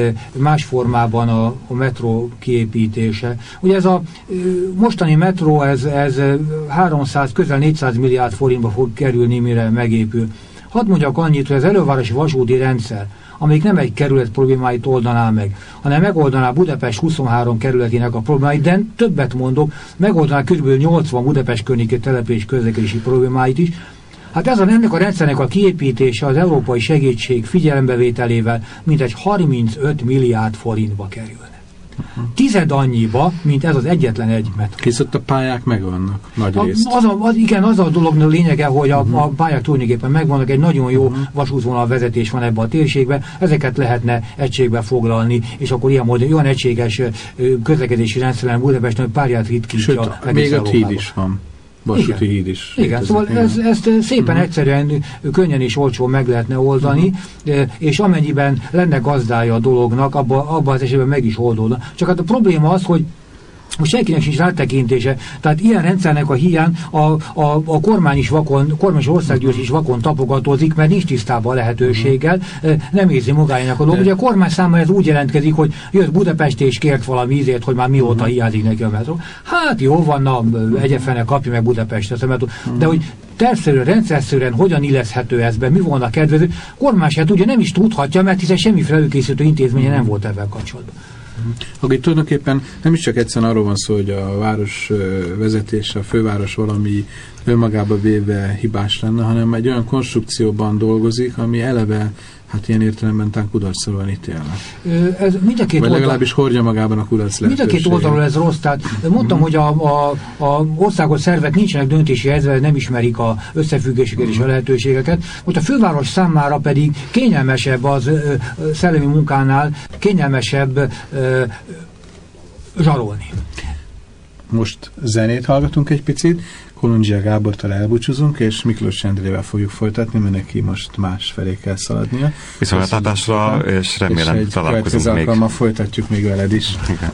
más formában a, a metró kiépítése. Ugye ez a mostani metró, ez, ez háromszáz, közel négyszáz milliárd forintba fog kerülni, mire megépül. Hadd mondjak annyit, hogy az elővárosi vasúti rendszer, amelyik nem egy kerület problémáit oldaná meg, hanem megoldaná Budapest huszonhárom kerületének a problémáit, de többet mondok, megoldaná kb. nyolcvan Budapest környéki település közlekedési problémáit is. Hát ez a, ennek a rendszernek a kiépítése az európai segítség figyelembevételével mintegy harmincöt milliárd forintba kerülne. Uh-huh. Tized annyiba, mint ez az egyetlen egy metró. Hisz ott a pályák megvannak nagy részt. Az a, az, igen, az a dolognak lényege, hogy a, uh-huh. a pályák tulajdonképpen megvannak, egy nagyon jó uh-huh. vasútvonal vezetés van ebben a térségben, ezeket lehetne egységbe foglalni, és akkor ilyen módon olyan egységes közlekedési rendszeren Budapesten, hogy párját ritkítja. Sőt, még öt híd is van. Vasúti híd is. Igen, létezik, szóval ez, ezt szépen uh-huh. egyszerűen, könnyen és olcsón meg lehetne oldani, uh-huh. és amennyiben lenne gazdája a dolognak, abban abba az esetben meg is oldódna. Csak hát a probléma az, hogy hogy senkinek sincs rátekintése. Tehát ilyen rendszernek a hiány a, a, a kormány is vakon, a kormány és országgyűlés is vakon tapogatózik, mert nincs tisztában a lehetőséggel, nem érzi magának a dolog. Ugye a kormány számára ez úgy jelentkezik, hogy jött Budapest és kért valami ízért, hogy már mióta hiányzik neki a metró. Hát jó van, na, egyefene kapja meg Budapestet a metró. De hogy tervszerűen, rendszerszerűen hogyan illeszhető ez be, mi volna kedvező, a kormány hát ugye nem is tudhatja, mert hiszen semmiféle előkészítő intézménye nem volt ebben kapcsolatban. Akkor tulajdonképpen nem is csak egyszerűen arról van szó, hogy a város vezetése, a főváros valami önmagába véve hibás lenne, hanem egy olyan konstrukcióban dolgozik, ami eleve hát ilyen értelemben tán kudarccal ítélnek. Ez mind a két Vagy legalábbis hordja magában a kudarc lehetőséget. Mind a két oldalról ez rossz. Tehát mondtam, mm. hogy a, a, a országos szervek nincsenek döntési helyzetben, nem ismerik az összefüggéseket mm. és a lehetőségeket. Most a főváros számára pedig kényelmesebb az ö, szellemi munkánál, kényelmesebb ö, zsarolni. Most zenét hallgatunk egy picit, Kolundzsia Gábortól elbúcsúzunk, és Miklós Endrével fogjuk folytatni, mert neki most más felé kell szaladnia. Viszontlátásra, és remélem és találkozunk még. És egy folytatjuk még veled is. Igen.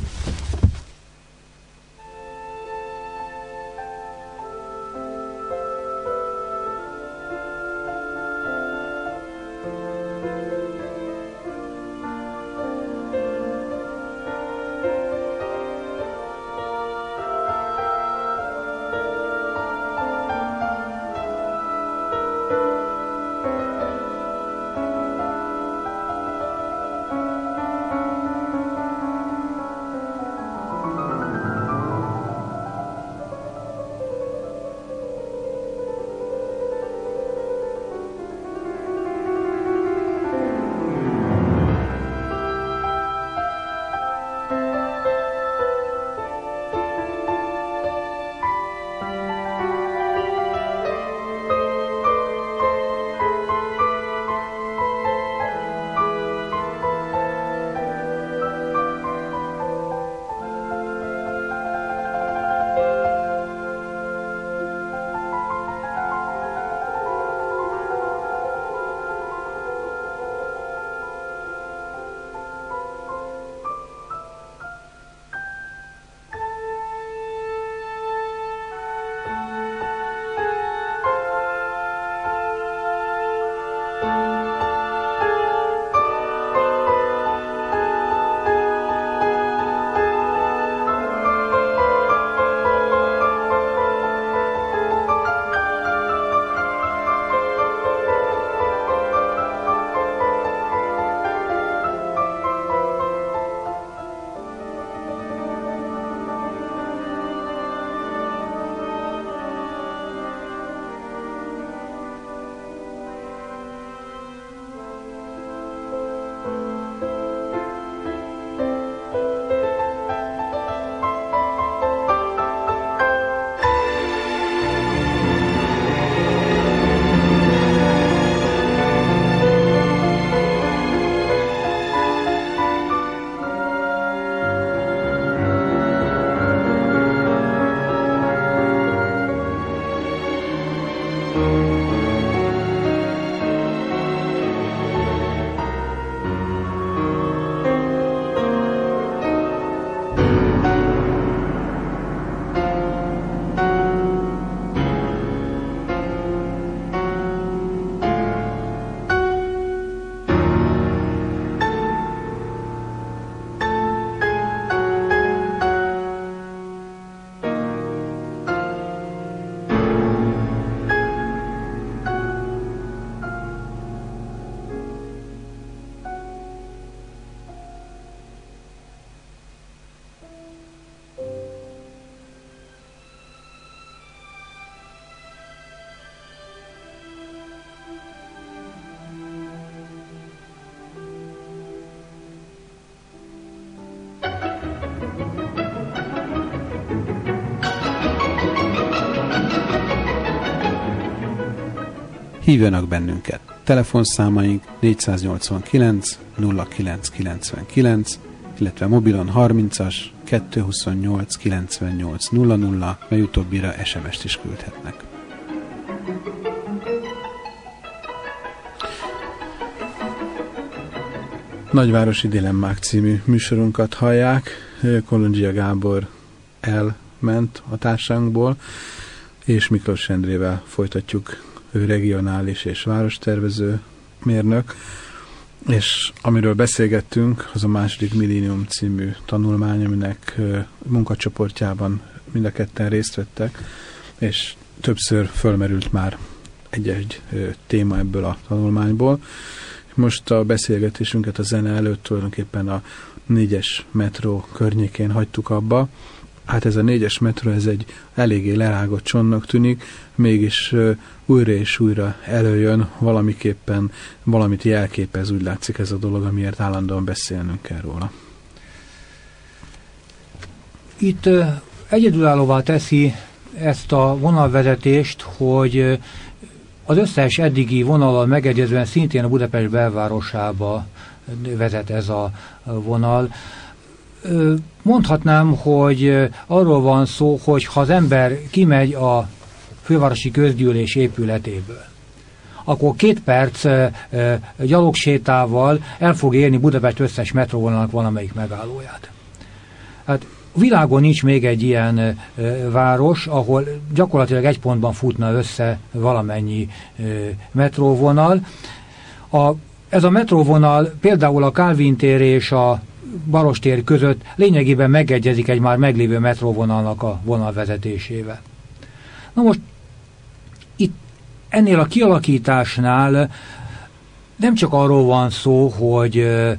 hívjanak bennünket. Telefonszámaink négyszáznyolcvankilenc nulla kilenc kilencvenkilenc, illetve mobilon harmincas kétszázhuszonnyolc kilencvennyolc nulla nulla, mely utóbbira es em est is küldhetnek. Nagyvárosi Dilemmák című műsorunkat hallják. Kolundzsia Gábor elment a társankból, és Miklós Endrével folytatjuk, ő regionális és várostervező mérnök, és amiről beszélgettünk, az a második millénium című tanulmány, aminek munkacsoportjában mind a ketten részt vettek, és többször fölmerült már egy-egy téma ebből a tanulmányból. Most a beszélgetésünket a zene előtt tulajdonképpen a négyes metró környékén hagytuk abba. Hát ez a négyes metró, ez egy eléggé lerágott csontnak tűnik, mégis uh, újra és újra előjön, valamiképpen valamit jelképez, úgy látszik ez a dolog, amiért állandóan beszélnünk kell róla. Itt uh, egyedülállóvá teszi ezt a vonalvezetést, hogy uh, az összes eddigi vonallal megegyezően szintén a Budapest belvárosába vezet ez a vonal. Mondhatnám, hogy arról van szó, hogy ha az ember kimegy a fővárosi közgyűlés épületéből, akkor két perc gyalogsétával el fog érni Budapest összes metróvonalnak valamelyik megállóját. Hát a világon nincs még egy ilyen ö, város, ahol gyakorlatilag egy pontban futna össze valamennyi ö, metróvonal. A, ez a metróvonal például a Kálvin tér és a Barostér között lényegében megegyezik egy már meglévő metróvonalnak a vonalvezetésével. Na most itt ennél a kialakításnál nem csak arról van szó, hogy ö,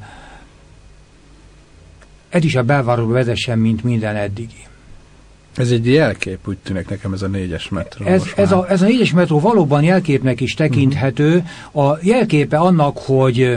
ez is a belvárosba vezessen, mint minden eddigi. Ez egy jelkép, úgy tűnik nekem ez a négyes metró. Ez, ez, a, ez a négyes metró valóban jelképnek is tekinthető. Uh-huh. A jelképe annak, hogy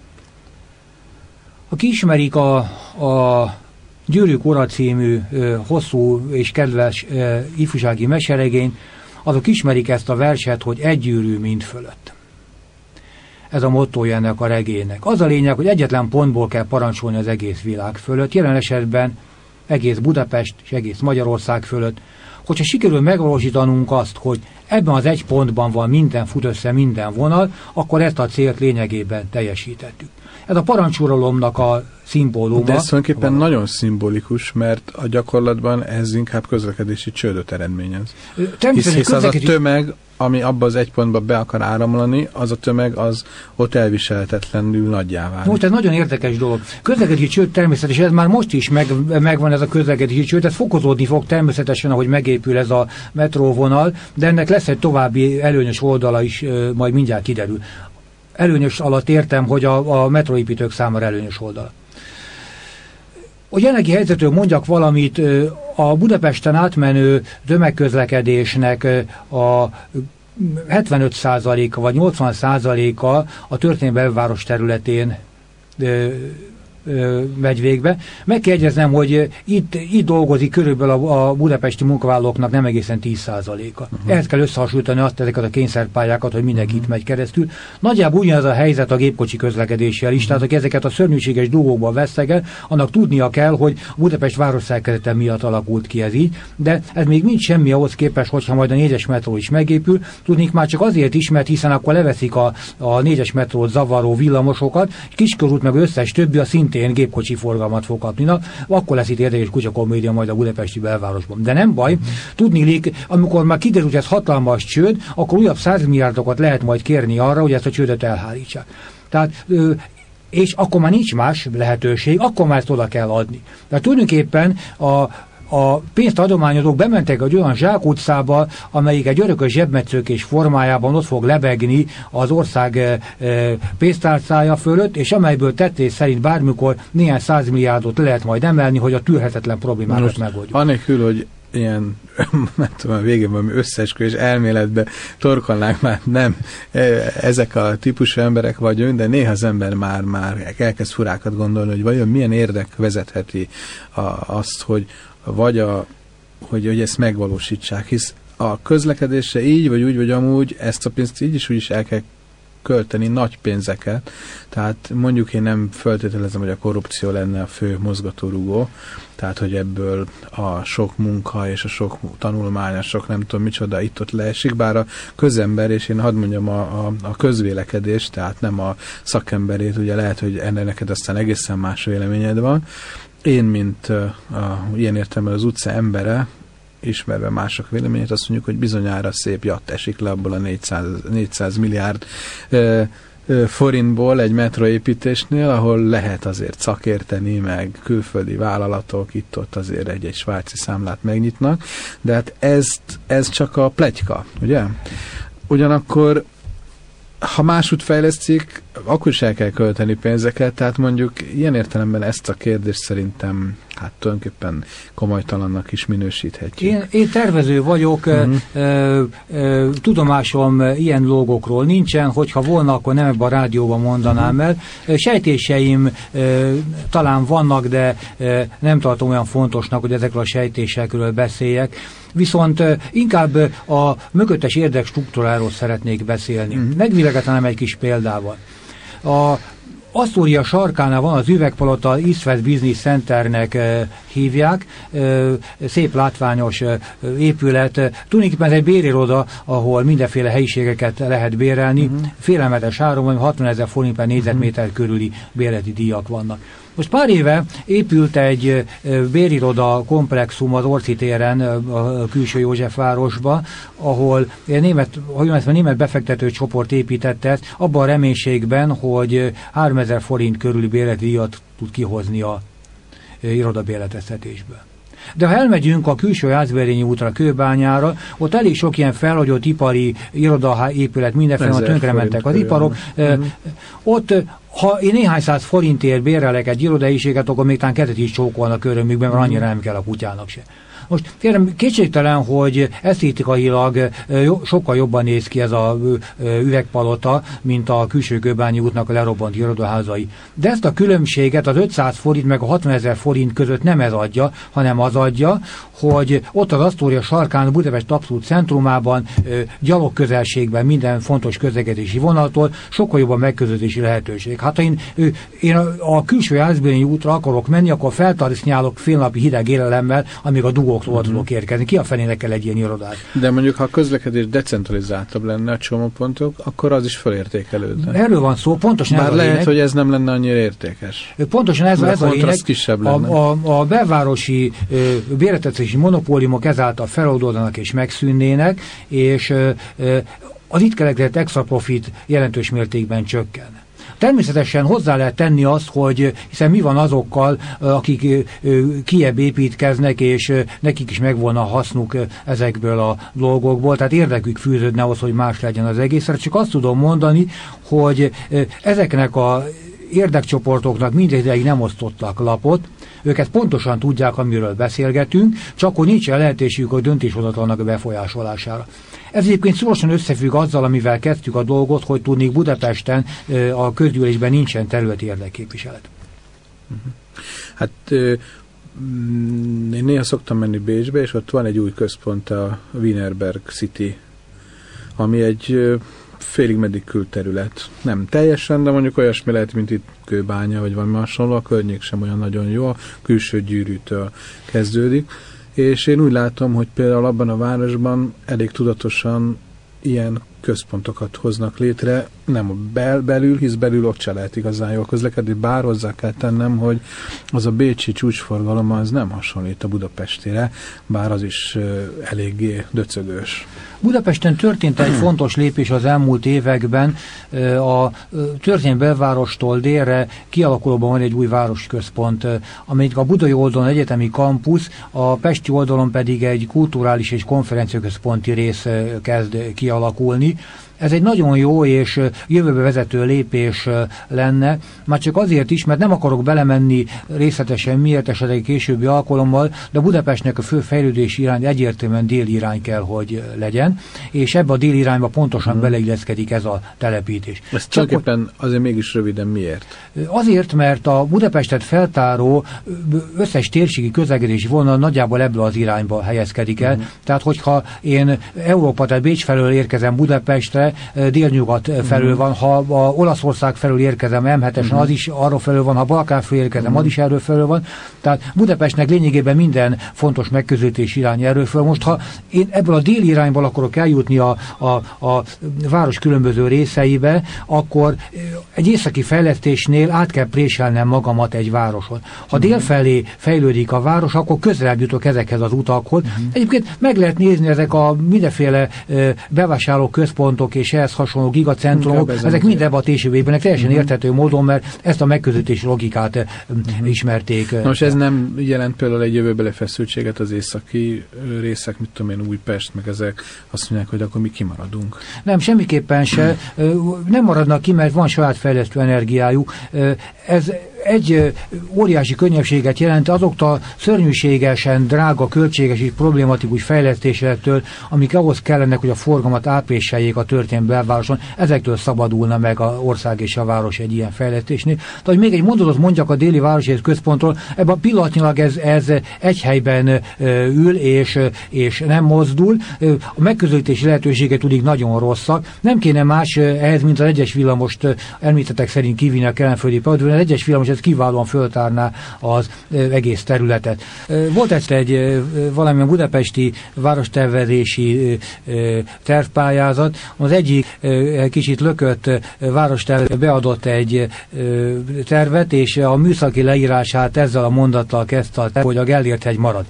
aki ismerik a, a Gyűrűk ura című hosszú és kedves ifjúsági meseregényt, azok ismerik ezt a verset, hogy egy gyűrű mind fölött. Ez a mottója ennek a regénynek. Az a lényeg, hogy egyetlen pontból kell parancsolni az egész világ fölött, jelen esetben egész Budapest és egész Magyarország fölött. Hogyha sikerül megvalósítanunk azt, hogy ebben az egy pontban van minden, fut össze minden vonal, akkor ezt a célt lényegében teljesítettük. Ez a parancsuralomnak a szimbóluma. De ez tulajdonképpen nagyon szimbolikus, mert a gyakorlatban ez inkább közlekedési csődöt eredményez. Hisz, hisz az a tömeg, ami abba az egy pontba be akar áramlani, az a tömeg az ott elviselhetetlenül nagyjá válik. Most ez nagyon érdekes dolog. Közlekedési csőd természetesen, ez már most is meg, megvan ez a közlekedési csőd, ez fokozódni fog természetesen, ahogy megépül ez a metróvonal, de ennek lesz egy további előnyös oldala is, majd mindjárt kiderül. Előnyös alatt értem, hogy a, a metróépítők számára előnyös oldala. A jelenlegi helyzetről mondjak valamit, a Budapesten átmenő tömegközlekedésnek a hetvenöt százaléka vagy nyolcvan százaléka a történelmi belváros területén megy végbe. Meg kell jegyeznem, hogy itt, itt dolgozik körülbelül a, a budapesti munkavállalóknak nem egészen tíz százaléka. Uh-huh. Ehhez kell összehasonlítani azt, ezeket a kényszerpályákat, hogy mindenki uh-huh. itt megy keresztül. Nagyjából ugyanaz a helyzet a gépkocsi közlekedéssel is, uh-huh. tehát aki ezeket a szörnyűséges dolgokban vesztegel, annak tudnia kell, hogy a Budapest városszerkezete miatt alakult ki ez így, de ez még nincs semmi ahhoz képest, hogyha majd a négyes metró is megépül. Tudnék már csak azért is, mert hiszen akkor leveszik a, a négyes metrót zavaró villamosokat, Kiskörút meg összes többi a szintén gépkocsi forgalmat fog kapni. Na, akkor lesz itt érdekes kutyakomédia majd a budapesti belvárosban. De nem baj, tudniillik, amikor már kiderül, hogy ez hatalmas csőd, akkor újabb százmilliárdokat lehet majd kérni arra, hogy ezt a csődöt elhárítsák. Tehát, és akkor már nincs más lehetőség, akkor már ezt oda kell adni. Tehát tulajdonképpen a A pénzt adományozók bementek egy olyan zsákutcába, amelyik egy örökös zsebmetszőkés formájában ott fog lebegni az ország e, e, pénztárcája fölött, és amelyből tettés szerint bármikor néhány százmilliárdot lehet majd emelni, hogy a tűrhetetlen problémákat megoldjuk. Anélkül, hogy ilyen, nem tudom, végén valami összeesküvés elméletbe torkolnánk, már nem ezek a típusú emberek vagyunk, de néha az ember már, már elkezd furákat gondolni, hogy vajon milyen érdek vezetheti a, azt, hogy vagy a, hogy, hogy ezt megvalósítsák, hisz a közlekedésre így, vagy úgy, vagy amúgy ezt a pénzt így is úgy is el kell költeni, nagy pénzeket. Tehát mondjuk én nem feltételezem, hogy a korrupció lenne a fő mozgatórugó, tehát hogy ebből a sok munka és a sok tanulmány, a sok nem tudom micsoda itt-ott leesik, bár a közember, és én hadd mondjam a, a, a közvélekedés, tehát nem a szakemberét, ugye lehet, hogy ennek neked aztán egészen más véleményed van. Én, mint a, a, ilyen értelemben az utca embere, ismerve mások véleményét, azt mondjuk, hogy bizonyára szép jatt esik le abból a négyszáz, négyszáz milliárd ö, ö, forintból egy metroépítésnél, ahol lehet azért szakérteni, meg külföldi vállalatok itt-ott azért egy-egy svájci számlát megnyitnak, de hát ez, ez csak a pletyka, ugye? Ugyanakkor ha másút fejlesztik, akkor is el kell költeni pénzeket, tehát mondjuk ilyen értelemben ezt a kérdést szerintem hát tulajdonképpen komolytalannak is minősíthetjük. Én, én tervező vagyok, uh-huh. ö, ö, tudomásom ilyen dolgokról nincsen, hogyha volna, akkor nem ebben a rádióban mondanám uh-huh. el. Sejtéseim ö, talán vannak, de ö, nem tartom olyan fontosnak, hogy ezekről a sejtésekről beszéljek. Viszont inkább a mögöttes érdekstruktúráról szeretnék beszélni. Mm. Megvilágítanám egy kis példával. A Asztória sarkánál van az Üvegpalota East West Business Centernek e, hívják, e, szép látványos e, épület. Tulajdonképpen ez egy bériroda, ahol mindenféle helyiségeket lehet bérelni. Mm-hmm. Félelmetes áron, hatvanezer forint per négyzetméter mm-hmm. körüli bérleti díjak vannak. Most pár éve épült egy bériroda komplexum az Orci téren, a külső Józsefvárosba, ahol német, hogy mondjam, német befektető csoport építette ezt, abban a reménységben, hogy háromezer forint körüli bérleti díjat tud kihozni a irodabérleteztetésből. De ha elmegyünk a külső Jászberényi útra, Kőbányára, ott elég sok ilyen felhagyott ipari irodaépület, mindenféle tönkrementek az iparok. Uh-huh. Ott, ha én néhány száz forintért bérelek egy irodaiséget, akkor még talán kezet is csókolnak örömükben, mert annyira nem kell a kutyának se. Most kérem, kétségtelen, hogy esztétikailag sokkal jobban néz ki ez a üvegpalota, mint a külső Kőbányi útnak a lerobbant irodaházai. De ezt a különbséget az ötszáz forint meg a hatvanezer forint között nem ez adja, hanem az adja, hogy ott az Asztória sarkán, a Budapest abszolút centrumában, gyalog közelségben minden fontos közlekedési vonattól sokkal jobb a megközelítési lehetőség. Hát ha én, én a külső Jászberényi útra akarok menni, akkor feltarisznyálok félnapi hideg élelemmel, amíg a dugóktól mm-hmm. tudok érkezni. Ki a fenének kell egy ilyen irodát? De mondjuk, ha a közlekedés decentralizáltabb lenne a csomópontok, akkor az is felértékelődne. Erről van szó, pontosan Bár ez a lehet, lényeg. hogy ez nem lenne annyira értékes. Pontosan ez, ez a lényeg. A, a, a belvárosi bérletezési monopóliumok ezáltal feloldódnak és megszűnnének, és ö, ö, az itt keletkezett extra profit jelentős mértékben csökken. Természetesen hozzá lehet tenni azt, hogy hiszen mi van azokkal, akik kiebb építkeznek, és nekik is megvolna a hasznuk ezekből a dolgokból, tehát érdekük fűződne ahhoz, hogy más legyen az egészre. Csak azt tudom mondani, hogy ezeknek a érdekcsoportoknak mindegy nem osztottak lapot, őket pontosan tudják, amiről beszélgetünk, csak hogy nincs lehetőségük, hogy döntéshozatalnak a befolyásolására. Ez egyébként szorosan összefügg azzal, amivel kezdtük a dolgot, hogy tudnék Budapesten a közgyűlésben nincsen területi érdekképviselet. Hát én néha szoktam menni Bécsbe, és ott van egy új központ, a Wienerberg City, ami egy félig meddig külterület. Nem teljesen, de mondjuk olyasmi lehet, mint itt Kőbánya, vagy valami hasonló, a környék sem olyan nagyon jó, a külső Gyűrűtől kezdődik. És én úgy látom, hogy például abban a városban elég tudatosan ilyen központokat hoznak létre, nem a bel, belül, hisz belül ott se lehet igazán jól közlekedni, bár hozzá kell tennem, hogy az a bécsi csúcsforgalom az nem hasonlít a budapestire, bár az is uh, eléggé döcögős. Budapesten történt egy fontos lépés az elmúlt években. A történelmi belvárostól délre kialakulóban van egy új városközpont, amelyik a budai oldalon egyetemi kampusz, a pesti oldalon pedig egy kulturális és konferenciaközponti rész kezd kialakulni. ez egy nagyon jó és jövőbe vezető lépés lenne, már csak azért is, mert nem akarok belemenni részletesen miért esetleg későbbi alkalommal, de Budapestnek a fő fejlődési irány egyértelműen déli irány kell, hogy legyen, és ebbe a déli irányba pontosan hmm. beleilleszkedik ez a telepítés. Ez tulajdonképpen azért mégis röviden miért? Azért, mert a Budapestet feltáró összes térségi közlekedési vonal nagyjából ebből az irányba helyezkedik el. Hmm. Tehát, hogyha én Európa, tehát Bécs felől érkezem Budapestre, délnyugat felől hmm. van, ha a Olaszország felől érkezem em hetesen, hmm. az is arról felől van, ha Balkán felől érkezem, hmm. az is erről felől van. Tehát Budapestnek lényegében minden fontos megközelítés irány erről felől. Most, ha én ebből a déli irányból akarok eljutni a, a, a város különböző részeibe, akkor egy északi fejlesztésnél át kell préselnem magamat egy városon. Ha hmm. délfelé fejlődik a város, akkor közelebb jutok ezekhez az utakhoz. Hmm. Egyébként meg lehet nézni ezek a mindenféle bevásárló központok és ehhez hasonló gigacentrumok, hmm. ezek mind ebben a tésőbében teljesen hmm. érthető módon, mert ezt a megközelítési logikát hmm. ismerték. Nos, ez nem jelent például egy jövőbeli feszültséget az északi részek, mit tudom én, Újpest, meg ezek azt mondják, hogy akkor mi kimaradunk. Nem, semmiképpen se. Nem maradnak ki, mert van saját fejlesztő energiájuk. Ez egy óriási könnyebbséget jelent azoktól szörnyűségesen drága, költséges és problématikus fejlesztésektől, amik ahhoz kellenek, hogy a forgalmat átpréseljék a történelmi belvároson, ezektől szabadulna meg az ország és a város egy ilyen fejlesztésnél. Tehát, hogy még egy mondatot mondjak a déli városi központról, ebben pillanatnyilag ez, ez egy helyben ül és, és nem mozdul. A megközelítési lehetőségek tudik nagyon rosszak. Nem kéne más ehhez, mint az egyes villamost említettek szerint kivinni a kelenföldi pályaudvaron. Az egyes villamos ez kiválóan föltárná az egész területet. Volt egyszer egy valamilyen budapesti várostervezési tervpályázat, az egyik kicsit lökött várostervező beadott egy tervet, és a műszaki leírását ezzel a mondattal kezdte, hogy a Gellért-hegy marad.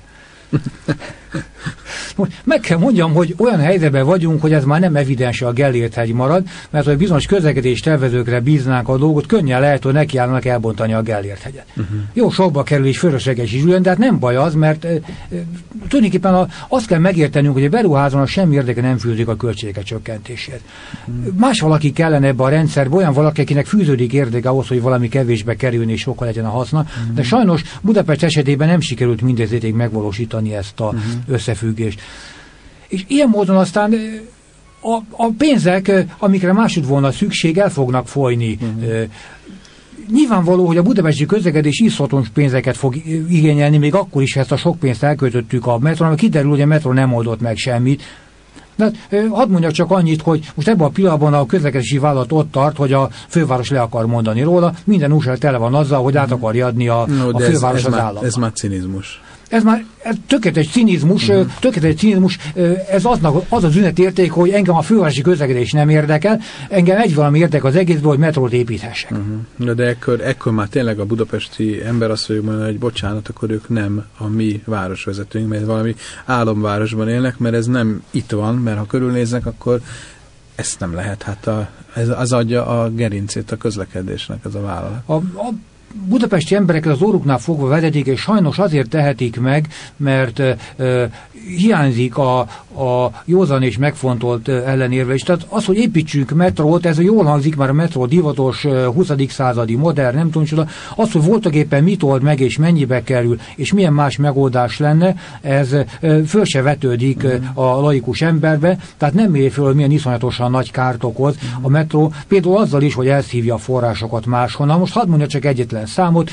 Meg kell mondjam, hogy olyan helyzetben vagyunk, hogy ez már nem evidens, a Gellért-hegy marad, mert hogy bizonyos közlekedés tervezőkre bíznánk a dolgot, könnyen lehet, hogy nekiállnak elbontani a Gellért-hegyet. Uh-huh. Jó, sokba kerül és fölösleges is ülön, de hát nem baj az, mert e, e, tulajdonképpen a, azt kell megértenünk, hogy a beruházónak semmi érdeke nem fűzik a költségek csökkentését. Uh-huh. Más valaki kellene ebbe a rendszerbe, olyan valaki, akinek fűződik érdeke ahhoz, hogy valami kevésbe kerülni és sokkal legyen a haszna, uh-huh. de sajnos Budapest esetében nem sikerült mindezéig megvalósítani ezt a uh-huh. összefüggést. És ilyen módon aztán a, a pénzek, amikre máshogy volna szükség, el fognak folyni. Uh-huh. Nyilvánvaló, hogy a budapesti közlekedés iszonyatos pénzeket fog igényelni, még akkor is, ha ezt a sok pénzt elköltöttük a metron, mert kiderül, hogy a metro nem oldott meg semmit. De hadd mondjak csak annyit, hogy most ebben a pillanatban a közlekedési vállalat ott tart, hogy a főváros le akar mondani róla, minden újság tele van azzal, hogy át akarja adni a, no, a főváros ez, ez az államban. Ez már cinizmus. Ez már ez tökéletes cinizmus, uh-huh. tökéletes cinizmus, ez aznak, az az ünnepérték, hogy engem a fővárosi közlekedés nem érdekel, engem egy valami érdekel az egészből, hogy metrót építhessek. Uh-huh. De ekkor, ekkor már tényleg a budapesti ember azt fogja mondani, hogy bocsánat, akkor ők nem a mi városvezetőink, mert valami álomvárosban élnek, mert ez nem itt van, mert ha körülnéznek, akkor ezt nem lehet. Hát a, ez, az adja a gerincét a közlekedésnek, ez a vállalat. A, a budapesti embereket az óruknál fogva vezetik, és sajnos azért tehetik meg, mert uh, hiányzik a, a józan és megfontolt uh, ellenérvelés. Tehát az, hogy építsünk metrót, ez jól hangzik, már a metró divatos uh, huszadik századi modern, nem tudom csoda. Az, hogy voltak éppen mit old meg, és mennyibe kerül, és milyen más megoldás lenne, ez uh, föl se vetődik uh, a laikus emberbe, tehát nem méri föl, hogy milyen iszonyatosan nagy kárt okoz a metró, például azzal is, hogy elszívja a forrásokat máshonnan. Most hadd mondja csak egyetlen számot.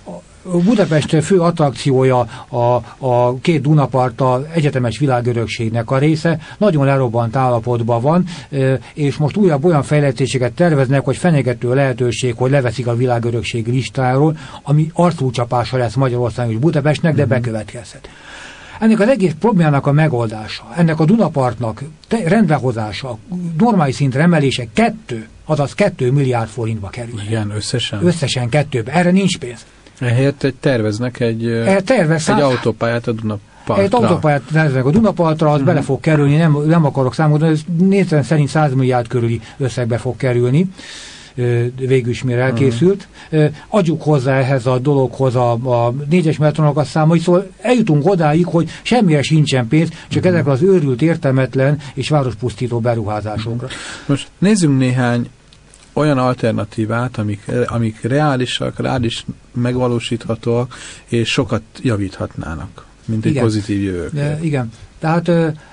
Budapest fő attrakciója a, a két Dunaparta egyetemes világörökségnek a része, nagyon lerobbant állapotban van, és most újabb olyan fejlesztéseket terveznek, hogy fenyegető lehetőség, hogy leveszik a világörökség listáról, ami arcúcsapása lesz Magyarország és Budapestnek, de bekövetkezhet. Ennek az egész problémának a megoldása, ennek a Dunapartnak rendbehozása, normális szintre emelése kettő, azaz kettő milliárd forintba kerül. Igen, összesen? Összesen kettőbe. Erre nincs pénz. Ehelyett egy terveznek egy, tervez, egy autópályát a Dunapartra. Egy autópályát terveznek a Dunapartra, az uh-huh. bele fog kerülni, nem, nem akarok számolni, ez nézően szerint száz milliárd körüli összegbe fog kerülni. végül is mire elkészült. Uh-huh. Adjuk hozzá ehhez a dologhoz a, a négyes metronok a számai, szóval eljutunk odáig, hogy semmire sincsen pénz, csak uh-huh. ezekre az őrült, értelmetlen és várospusztító beruházásokra. Uh-huh. Most nézzünk néhány olyan alternatívát, amik, amik reálisak, reális megvalósíthatóak, és sokat javíthatnának, mint egy igen. pozitív jövőkép. Igen. Tehát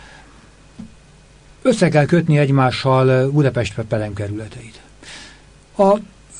össze kell kötni egymással Budapest pelemkerületeit. A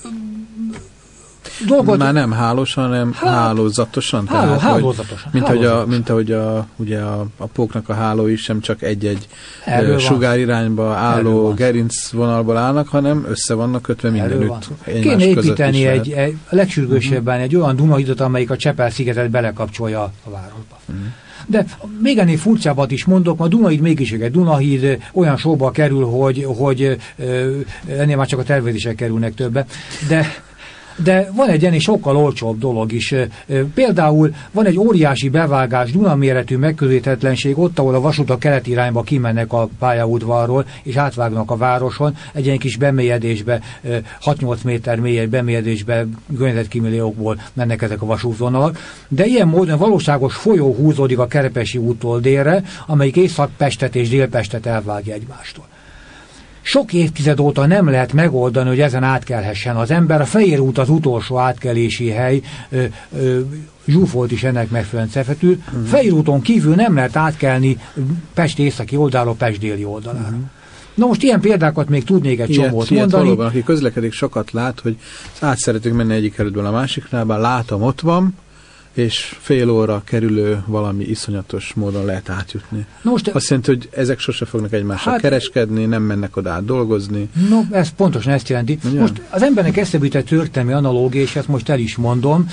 dolgot... Már nem hálósan, hanem Há... hálózatosan. Háló, tehát, hálózatosan. Mint hálózatosan. Ahogy, a, mint ahogy a, ugye a, a póknak a hálói sem csak egy-egy sugárirányba álló gerincvonalból állnak, hanem össze vannak kötve mindenütt. Kéne építeni egy, egy, a legsürgősebben uh-huh. egy olyan Dunahidat, amelyik a Csepel-szigetet belekapcsolja a városba. Uh-huh. De még ennél furcsábbat is mondok, a Dunahíd mégis egy Dunahíd olyan sóba kerül, hogy, hogy ennél már csak a tervezések kerülnek többe. De De van egy ennél sokkal olcsóbb dolog is. Például van egy óriási bevágás, Dunaméretű megközelíthetetlenség ott, ahol a vasútak keleti irányba kimennek a pályaudvarról, és átvágnak a városon, egy ilyen kis bemélyedésbe, hat-nyolc méter mély bemélyedésbe, környezetkímélőkból mennek ezek a vasútvonalak. De ilyen módon valóságos folyó húzódik a Kerepesi úttól délre, amelyik Észak-Pestet és Dél-Pestet elvágja egymástól. Sok évtized óta nem lehet megoldani, hogy ezen átkelhessen az ember. A Fehér út az utolsó átkelési hely, ö, ö, zsúfolt is ennek megfelelően Cefetül. Uh-huh. Fehér úton kívül nem lehet átkelni Pest északi oldalról Pest déli oldalára. Uh-huh. Na most ilyen példákat még tudnék egy ilyet, csomót ilyet mondani. Valóban, aki közlekedik, sokat lát, hogy át szeretünk menni egyik kerületből a másiknál, látom, ott van, és fél óra kerülő valami iszonyatos módon lehet átjutni. Most, azt jelenti, hogy ezek sose fognak egymással hát, kereskedni, nem mennek oda át dolgozni. No, ez pontosan ezt jelenti. Ugye? Most az embernek eszébe jutott történelmi analógia, és ezt most el is mondom,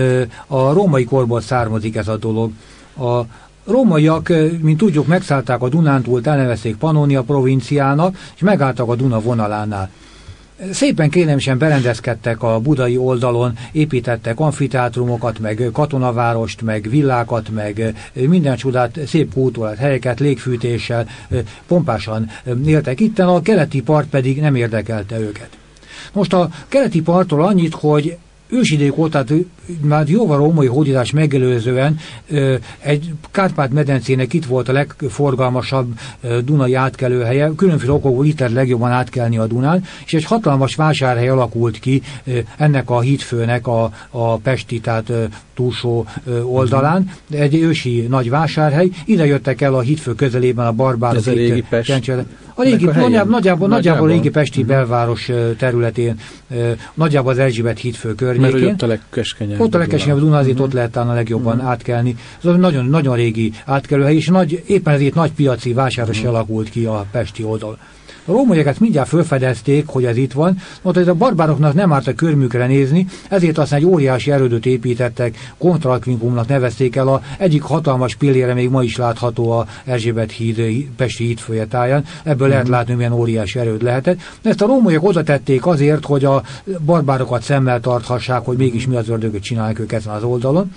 a római korból származik ez a dolog. A rómaiak, mint tudjuk, megszállták a Dunántúlt, elnevezték Pannonia provinciának, és megálltak a Duna vonalánál. Szépen kényelmesen berendezkedtek a budai oldalon, építettek amfiteátrumokat, meg katonavárost, meg villákat, meg minden csodát, szép kultúrát, helyeket, légfűtéssel, pompásan éltek itten, a keleti part pedig nem érdekelte őket. Most a keleti parttól annyit, hogy ősidők óta, már jóval római hódítás megelőzően egy Kárpát-medencének itt volt a legforgalmasabb dunai átkelőhelye, különféle okokból itt lehet legjobban átkelni a Dunán, és egy hatalmas vásárhely alakult ki ennek a hídfőnek a, a pesti, tehát túlsó oldalán, egy ősi nagy vásárhely, ide jöttek el a hídfő közelében a barbárok. Ez a régi Pest. A régi, a nagyjából, nagyjából, nagyjából a régi pesti uh-huh. belváros területén, nagyjából az Erzsébet hídfő környékén. Mert ott a legkeskenyebb. Ott a legkeskenyebb Duna, azért uh-huh. ott lehet talán a legjobban uh-huh. átkelni. Ez nagyon, nagyon régi átkelőhely, és nagy, éppen ezért nagy piaci vásáros uh-huh. alakult ki a pesti oldal. A rómaiak mindjárt felfedezték, hogy ez itt van, mondta, hogy a barbároknak nem árt a körmükre nézni, ezért aztán egy óriási erődöt építettek, kontraalkvinkumnak nevezték el, a egyik hatalmas pillére még ma is látható a Erzsébet híd, pesti hídfője táján, ebből mm. lehet látni, milyen óriási erőd lehetett. Ezt a rómaiak oda tették azért, hogy a barbárokat szemmel tarthassák, hogy mégis mi az ördögöt csinálják ők ezen az oldalon,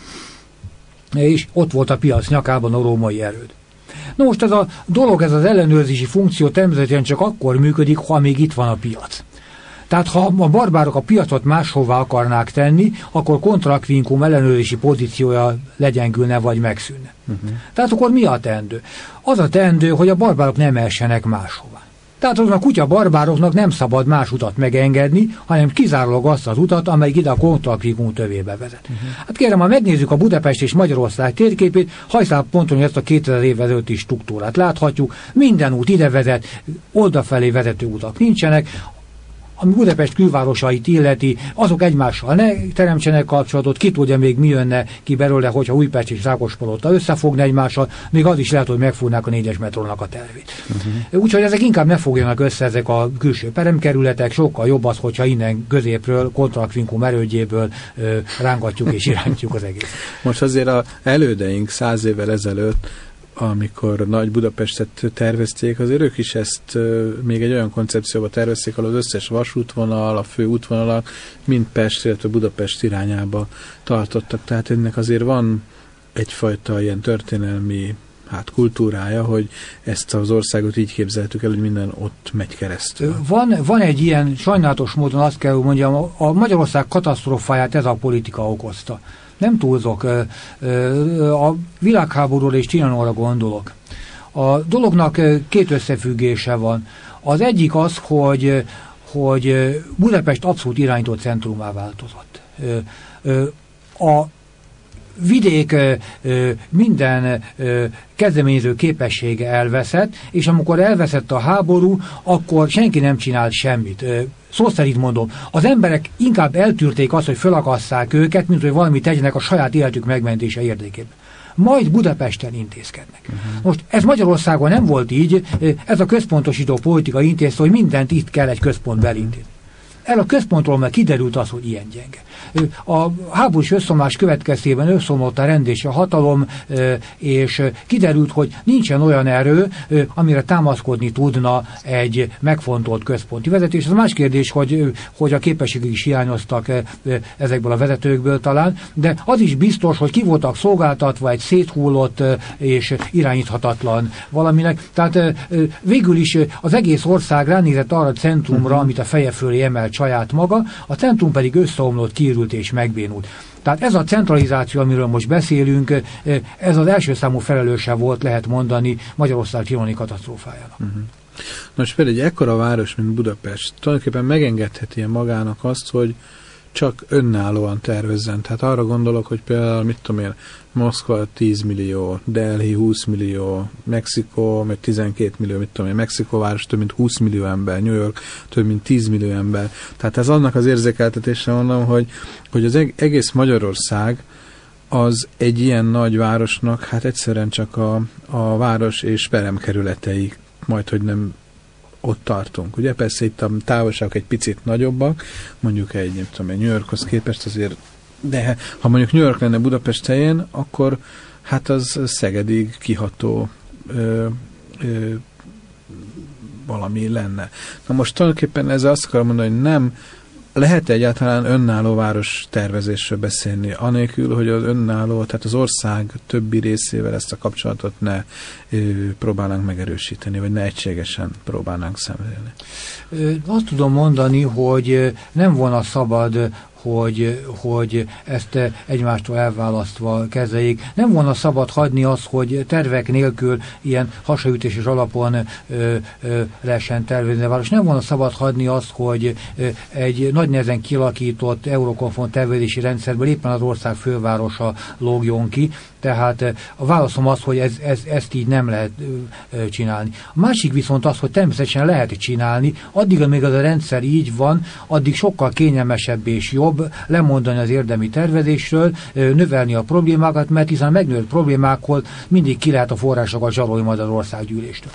és ott volt a piac nyakában a római erőd. Na most ez a dolog, ez az ellenőrzési funkció természetesen csak akkor működik, ha még itt van a piac. Tehát ha a barbárok a piacot máshová akarnák tenni, akkor kontraakvinkum ellenőrzési pozíciója legyengülne vagy megszűnne. Uh-huh. Tehát akkor mi a teendő? Az a teendő, hogy a barbárok nem essenek máshová. Tehát azon a kutya barbároknak nem szabad más utat megengedni, hanem kizárólag azt az utat, amely ide a kontraakvinkum tövébe vezet. Uh-huh. Hát kérem, ha megnézzük a Budapest és Magyarország térképét, hajszál ponton ezt a kétezer évvel ezelőtti struktúrát láthatjuk, minden út ide vezet, oldalfelé vezető utak nincsenek, ami Budapest külvárosait illeti, azok egymással ne teremtsenek kapcsolatot, ki tudja még mi jönne ki belőle, hogyha Újpest és Rákospalota összefogna egymással, még az is lehet, hogy megfúrnák a négyes metrónak a tervét. Uh-huh. Úgyhogy ezek inkább ne fogjanak össze, ezek a külső peremkerületek, sokkal jobb az, hogyha innen középről, kontraakvinkum erődjéből ö, rángatjuk és irányítjuk az egész. Most azért az elődeink száz évvel ezelőtt, amikor Nagy Budapestet tervezték, azért ők is ezt uh, még egy olyan koncepcióba tervezték, ahol az összes vasútvonal, a fő útvonalak mind Pest, illetve Budapest irányába tartottak. Tehát ennek azért van egyfajta ilyen történelmi hát kultúrája, hogy ezt az országot így képzeltük el, hogy minden ott megy keresztül. Van, van egy ilyen sajnálatos módon, azt kell, hogy mondjam, a Magyarország katasztrófáját ez a politika okozta. Nem túlzok, a világháborúra és Trianonra gondolok. A dolognak két összefüggése van. Az egyik az, hogy, hogy Budapest abszolút irányító centrumá változott. A vidék minden kezdeményező képessége elveszett, és amikor elveszett a háború, akkor senki nem csinált semmit. Szó szerint mondom, az emberek inkább eltűrték azt, hogy felakasszák őket, mint hogy valamit tegyenek a saját életük megmentése érdekében. Majd Budapesten intézkednek. Uh-huh. Most ez Magyarországon nem volt így, ez a központosító politika intézte, hogy mindent itt kell egy központ belintézni. El a központról már kiderült az, hogy ilyen gyenge. A háborús összeomlás következtében összeomlott a rend és a hatalom, és kiderült, hogy nincsen olyan erő, amire támaszkodni tudna egy megfontolt központi vezetés. Ez más kérdés, hogy, hogy a képességek is hiányoztak ezekből a vezetőkből talán, de az is biztos, hogy ki voltak szolgáltatva egy széthullott és irányíthatatlan valaminek. Tehát végül is az egész ország ránézett arra a centrumra, uh-huh. amit a feje fölé emelt saját maga, a centrum pedig összeomlott, kiürült és megbénult. Tehát ez a centralizáció, amiről most beszélünk, ez az első számú felelőse volt, lehet mondani, Magyarország trianoni katasztrófájának. Uh-huh. Nos, például egy ekkora város, mint Budapest, tulajdonképpen megengedheti magának azt, hogy csak önállóan tervezzen. Tehát arra gondolok, hogy például, mit tudom én, Moszkva tíz millió, Delhi húsz millió, Mexikó, meg tizenkét millió, mit tudom én, Mexikóváros több mint húsz millió ember, New York több mint tíz millió ember. Tehát ez annak az érzékeltetésre mondom, hogy, hogy az egész Magyarország az egy ilyen nagy városnak, hát egyszerűen csak a, a város és peremkerületei, majd hogy nem ott tartunk. Ugye persze itt a távolságok egy picit nagyobbak, mondjuk egy, nem tudom, egy New Yorkhoz képest azért, de ha mondjuk New York lenne Budapest helyén, akkor hát az Szegedig kiható ö, ö, valami lenne. Na most tulajdonképpen ezzel azt akarom mondani, hogy nem lehet egyáltalán önálló város tervezésről beszélni, anélkül, hogy az önálló, tehát az ország többi részével ezt a kapcsolatot ne ö, próbálnánk megerősíteni, vagy ne egységesen próbálnánk szemlélni. Azt tudom mondani, hogy nem volna szabad, hogy, hogy ezt egymástól elválasztva kezeljék. Nem volna szabad hagyni azt, hogy tervek nélkül ilyen hasraütéses alapon ö, ö, lehessen tervezni a város. Nem volna szabad hagyni azt, hogy ö, egy nagy nehezen kilakított eurokonform tervezési rendszerből éppen az ország fővárosa lógjon ki. Tehát a válaszom az, hogy ez, ez, ezt így nem lehet ö, csinálni. A másik viszont az, hogy természetesen lehet csinálni, addig, amíg az a rendszer így van, addig sokkal kényelmesebb és jobb lemondani az érdemi tervezésről, ö, növelni a problémákat, mert hiszen a megnőtt problémákhoz mindig ki lehet a forrásokat zsarolni majd az országgyűléstől.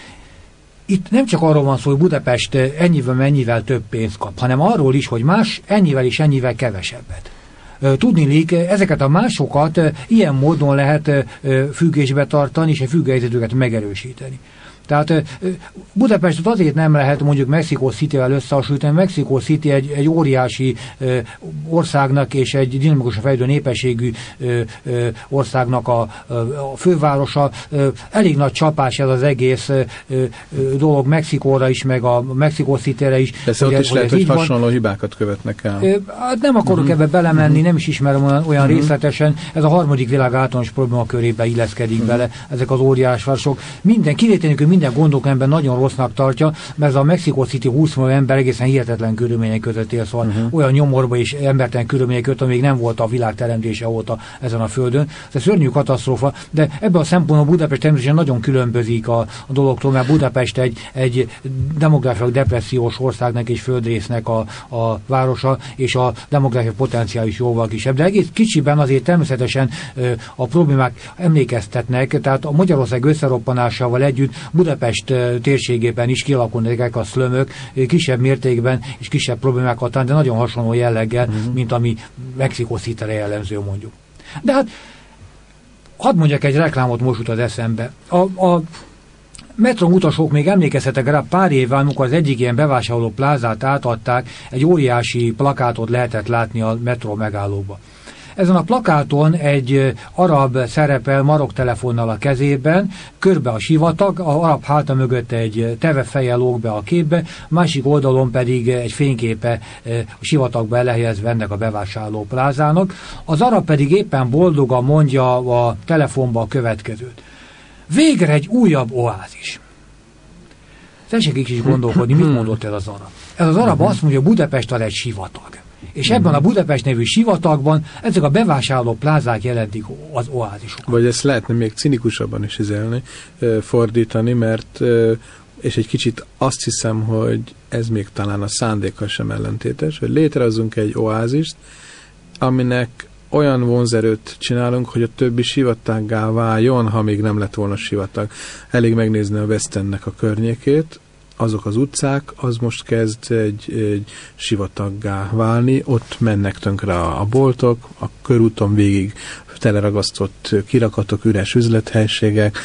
Itt nem csak arról van szó, hogy Budapest ennyivel mennyivel több pénzt kap, hanem arról is, hogy más ennyivel és ennyivel kevesebbet. Tudniillik, ezeket a másokat ilyen módon lehet függésbe tartani, és a függőhelyzetüket megerősíteni. Tehát Budapestet azért nem lehet mondjuk Mexico City-vel összehasonlítani. Mexico City egy, egy óriási ö, országnak és egy dinamikusan fejlődő népességű ö, ö, országnak a, a fővárosa. Ö, elég nagy csapás ez az egész ö, ö, dolog Mexikóra is, meg a Mexico City-re is. Persze ott is lehet, hogy hasonló van. Hibákat követnek el. Ö, nem akarok uh-huh. ebbe belemenni, uh-huh. nem is ismerem olyan, olyan uh-huh. részletesen. Ez a harmadik világ általános probléma körébe illeszkedik uh-huh. bele, ezek az óriás városok. Minden kivételünk, minden gondok ember nagyon rossznak tartja, mert ez a Mexico City húsz millió ember egészen hihetetlen körülmények között él, szóval uh-huh. olyan nyomorba és embertelen körülmények között, amíg nem volt a világ teremtése óta ezen a földön. Ez szörnyű katasztrófa, de ebben a szempontból Budapest természetesen nagyon különbözik a, a dologtól, mert Budapest egy, egy demográfiai depressziós országnak és földrésznek a, a városa, és a demográfiai potenciál is jóval kisebb. De egész kicsiben azért természetesen ö, a problémák emlékeztetnek, tehát a Magyarország összeroppanásával együtt Budapest térségében is kialakulnak a szlömök kisebb mértékben és kisebb problémákat, de nagyon hasonló jelleggel, uh-huh. mint ami Mexico City-re jellemző mondjuk. De hát hadd mondjak egy reklámot, most jut az eszembe. A, a metron utasok még emlékezhetek rá pár évvel, amikor az egyik ilyen bevásárló plázát átadták, egy óriási plakátot lehetett látni a metró megállóba. Ezen a plakáton egy arab szerepel maroktelefonnal a kezében, körbe a sivatag, a arab háta mögött egy tevefeje lóg be a képbe, másik oldalon pedig egy fényképe a sivatagba elhelyezve ennek a bevásárló plázának. Az arab pedig éppen boldogan mondja a telefonba a következőt. Végre egy újabb oázis. Tessék is gondolkodni, mit mondott ez az arab. Ez az arab azt mondja, hogy Budapest az egy sivatag. És ebben a Budapest nevű sivatagban ezek a bevásárló plázák jelentik az oázisokat. Vagy ezt lehetne még cinikusabban is izelni, fordítani, mert és egy kicsit azt hiszem, hogy ez még talán a szándékkal sem ellentétes, hogy létrehozunk egy oázist, aminek olyan vonzerőt csinálunk, hogy a többi sivataggá váljon, ha még nem lett volna sivatag. Elég megnézni a West Endnek a környékét, azok az utcák, az most kezd egy, egy sivataggá válni, ott mennek tönkre a, a boltok, a körúton végig teleragasztott kirakatok, üres üzlethelységek.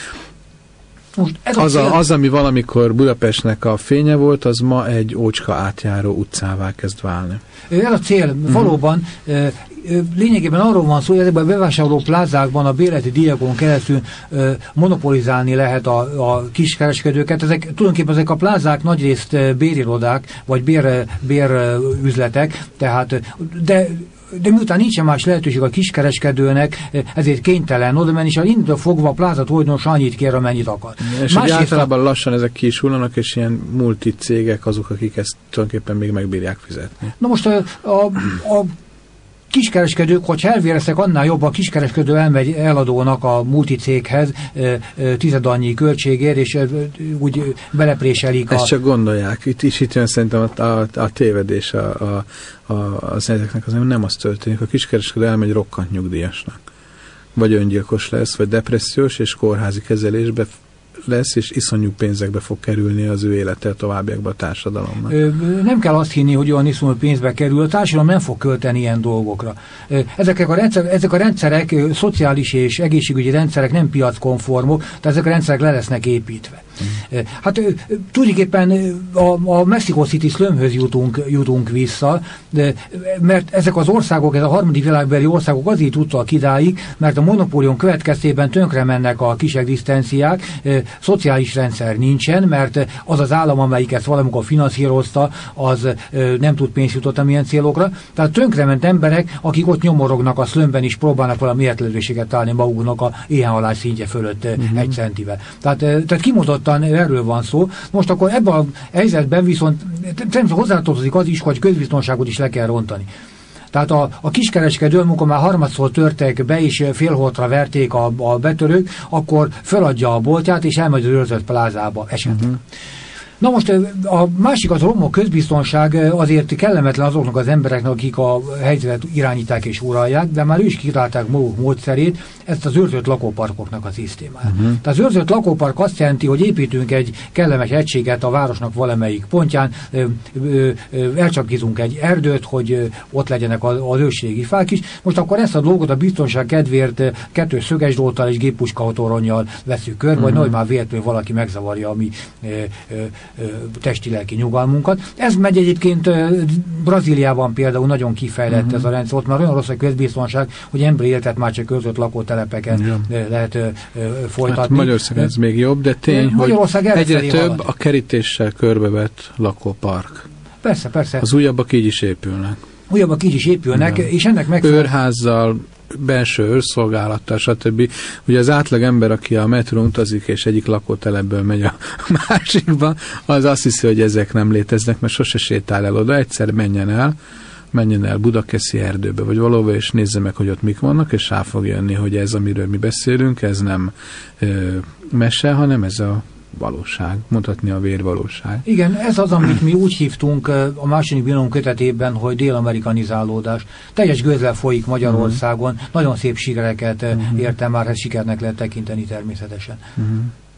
Most ez az, a, az, ami valamikor Budapestnek a fénye volt, az ma egy ócska átjáró utcává kezd válni. Ez a cél, uh-huh. valóban lényegében arról van szó, hogy ezekben a bevásárló plázákban a bérleti díjakon keresztül ö, monopolizálni lehet a, a kiskereskedőket. Ezek, tulajdonképpen ezek a plázák nagyrészt bérirodák, vagy bér, bérüzletek, tehát, de de miután nincsen más lehetőség a kiskereskedőnek, ezért kénytelen oda menni, és a indítól fogva a plázat tulajdonos annyit kér, amennyit akar. És általában a... lassan ezek ki is hullanak, és ilyen multicégek azok, akik ezt tulajdonképpen még megbírják fizetni. Na most a, a, a kiskereskedők, hogyha elvéreztek, annál jobb, a kiskereskedő elmegy eladónak a multicéghez tized annyi költségért, és úgy belepréselik a... Ezt csak gondolják. Itt is itt jön szerintem a, a, a tévedés a, a, a, az ezeknek az nem az történik. A kiskereskedő elmegy rokkant nyugdíjasnak. Vagy öngyilkos lesz, vagy depressziós, és kórházi kezelésbe lesz, és iszonyú pénzekbe fog kerülni az ő élete a továbbiakban a társadalomnak. Ö, nem kell azt hinni, hogy olyan iszonyú pénzbe kerül, a társadalom nem fog költeni ilyen dolgokra. Ö, ezek, a rendszer, ezek a rendszerek, ö, szociális és egészségügyi rendszerek nem piackonformok, tehát ezek a rendszerek le lesznek építve. Mm. Ö, hát ö, tulajdonképpen a, a Mexico City slumhöz jutunk, jutunk vissza, de, mert ezek az országok, ez a harmadik világbeli országok azért tudtak idáig, mert a monopólium következtében tönkre mennek a kis egzisztenciák, ö, szociális rendszer nincsen, mert az az állam, amelyik ezt valamikor finanszírozta, az ö, nem tud pénzt jutottam ilyen célokra. Tehát tönkrement emberek, akik ott nyomorognak a szlömben is, próbálnak valami értelőséget találni maguknak a éhenhalás szintje fölött uh-huh. egy centivel. Tehát, tehát kimondottan erről van szó. Most akkor ebben a helyzetben viszont természetesen hozzátartozik az is, hogy közbiztonságot is le kell rontani. Tehát a, a kiskereskedő, amikor már harmadszor törtek be, és félholtra verték a, a betörők, akkor feladja a boltját, és elmegy az őrzött plázába esetleg. Uh-huh. Na most a másik az romló közbiztonság azért kellemetlen azoknak az embereknek, akik a helyzetet irányítják és uralják, de már ő is kitalálták maguk módszerét, ezt az őrzött lakóparkoknak a szisztémáját. Uh-huh. Tehát az őrzött lakópark azt jelenti, hogy építünk egy kellemes egységet a városnak valamelyik pontján, ö, ö, ö, elcsapkizunk egy erdőt, hogy ott legyenek az, az ősrégi fák is. Most akkor ezt a dolgot a biztonság kedvéért kettős szögesdróttal és géppuskahotoronnyal veszük körbe, uh-huh. vagy nehogy már véletlenül valaki megzavarja a mi ö, ö, testi-lelki nyugalmunkat. Ez megy egyébként Brazíliában például nagyon kifejlett uh-huh. ez a rendszer, ott már olyan rossz a közbiztonság, hogy emberi életet már csak között lakótelepeken ja. lehet ö, ö, folytatni. Hát Magyarország ez még jobb, de tény, hogy egyre több halad. A kerítéssel körbevett lakópark. Persze, persze. Az újabbak így is épülnek. Újabbak így is épülnek, ja. és ennek meg... Őrházzal, belső őrszolgálattal, stb. Ugye az átlag ember, aki a metrón utazik, és egyik lakótelepből megy a másikba, az azt hiszi, hogy ezek nem léteznek, mert sose sétál el oda, egyszer menjen el, menjen el Budakeszi erdőbe, vagy valahova, és nézze meg, hogy ott mik vannak, és rá fog jönni, hogy ez, amiről mi beszélünk, ez nem ö, mese, hanem ez a valóság, mutatni a vérvalóság. Igen, ez az, amit mi úgy hívtunk a második birodalom kötetében, hogy dél-amerikanizálódás. Teljes gőzzel folyik Magyarországon, uh-huh. nagyon szép sikereket uh-huh. értem már, ezt sikernek lehet tekinteni természetesen. Uh-huh.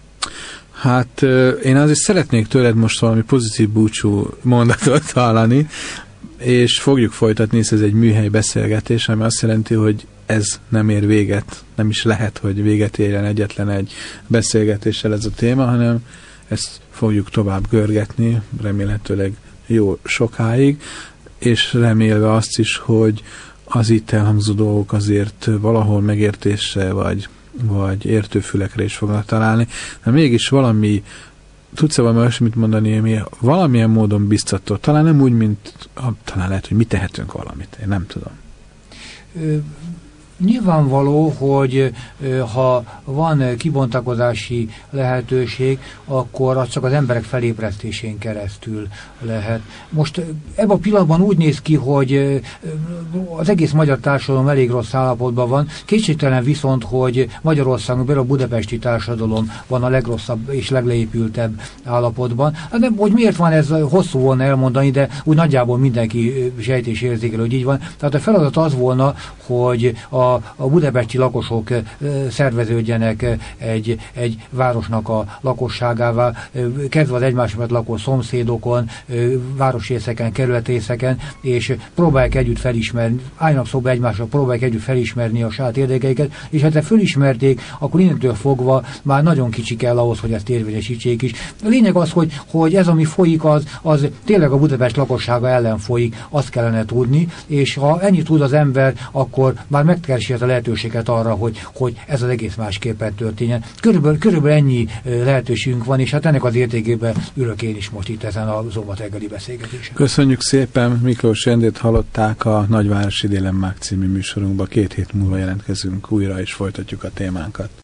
Hát én azért szeretnék tőled most valami pozitív búcsú mondatot hallani, és fogjuk folytatni, hisz ez egy műhely beszélgetés, ami azt jelenti, hogy ez nem ér véget, nem is lehet, hogy véget érjen egyetlen egy beszélgetéssel ez a téma, hanem ezt fogjuk tovább görgetni, remélhetőleg jó sokáig, és remélve azt is, hogy az itt elhangzó dolgok azért valahol megértésre, vagy, vagy értőfülekre is fognak találni, de mégis valami, tudsz-e valami olyasmit mondani, ami valamilyen módon biztató, talán nem úgy, mint, talán lehet, hogy mi tehetünk valamit, én nem tudom. Ö Nyilvánvaló, hogy ha van kibontakozási lehetőség, akkor az csak az emberek felébresztésén keresztül lehet. Most ebben a pillanatban úgy néz ki, hogy az egész magyar társadalom elég rossz állapotban van. Kétségtelen viszont, hogy Magyarországon belül a budapesti társadalom van a legrosszabb és legleépültebb állapotban. De, hogy miért van ez, hosszú volna elmondani, de úgy nagyjából mindenki sejt és érzékel, hogy így van. Tehát a feladat az volna, hogy a A, a budapesti lakosok e, szerveződjenek egy, egy városnak a lakosságává, e, kezdve az egymásra lakó szomszédokon, e, városrészeken, kerületrészeken, és próbálják együtt felismerni, álljanak szóba egymásra, próbálják együtt felismerni a saját érdekeiket, és ha ezt felismerték, akkor innentől fogva már nagyon kicsi kell ahhoz, hogy ezt érvényesítsék is. A lényeg az, hogy, hogy ez, ami folyik, az, az tényleg a Budapest lakossága ellen folyik, azt kellene tudni, és ha ennyit tud az ember, akkor már megkeresi a lehetőséget arra, hogy, hogy ez az egész másképpen történjen. Körülbelül, körülbelül ennyi lehetőségünk van, és hát ennek az értékében ülök én is most itt ezen a Zombat reggeli beszélgetésen. Köszönjük szépen, Miklós Endrét hallották a Nagyvárosi Dilemmák című műsorunkba. Két hét múlva jelentkezünk újra, és folytatjuk a témánkat.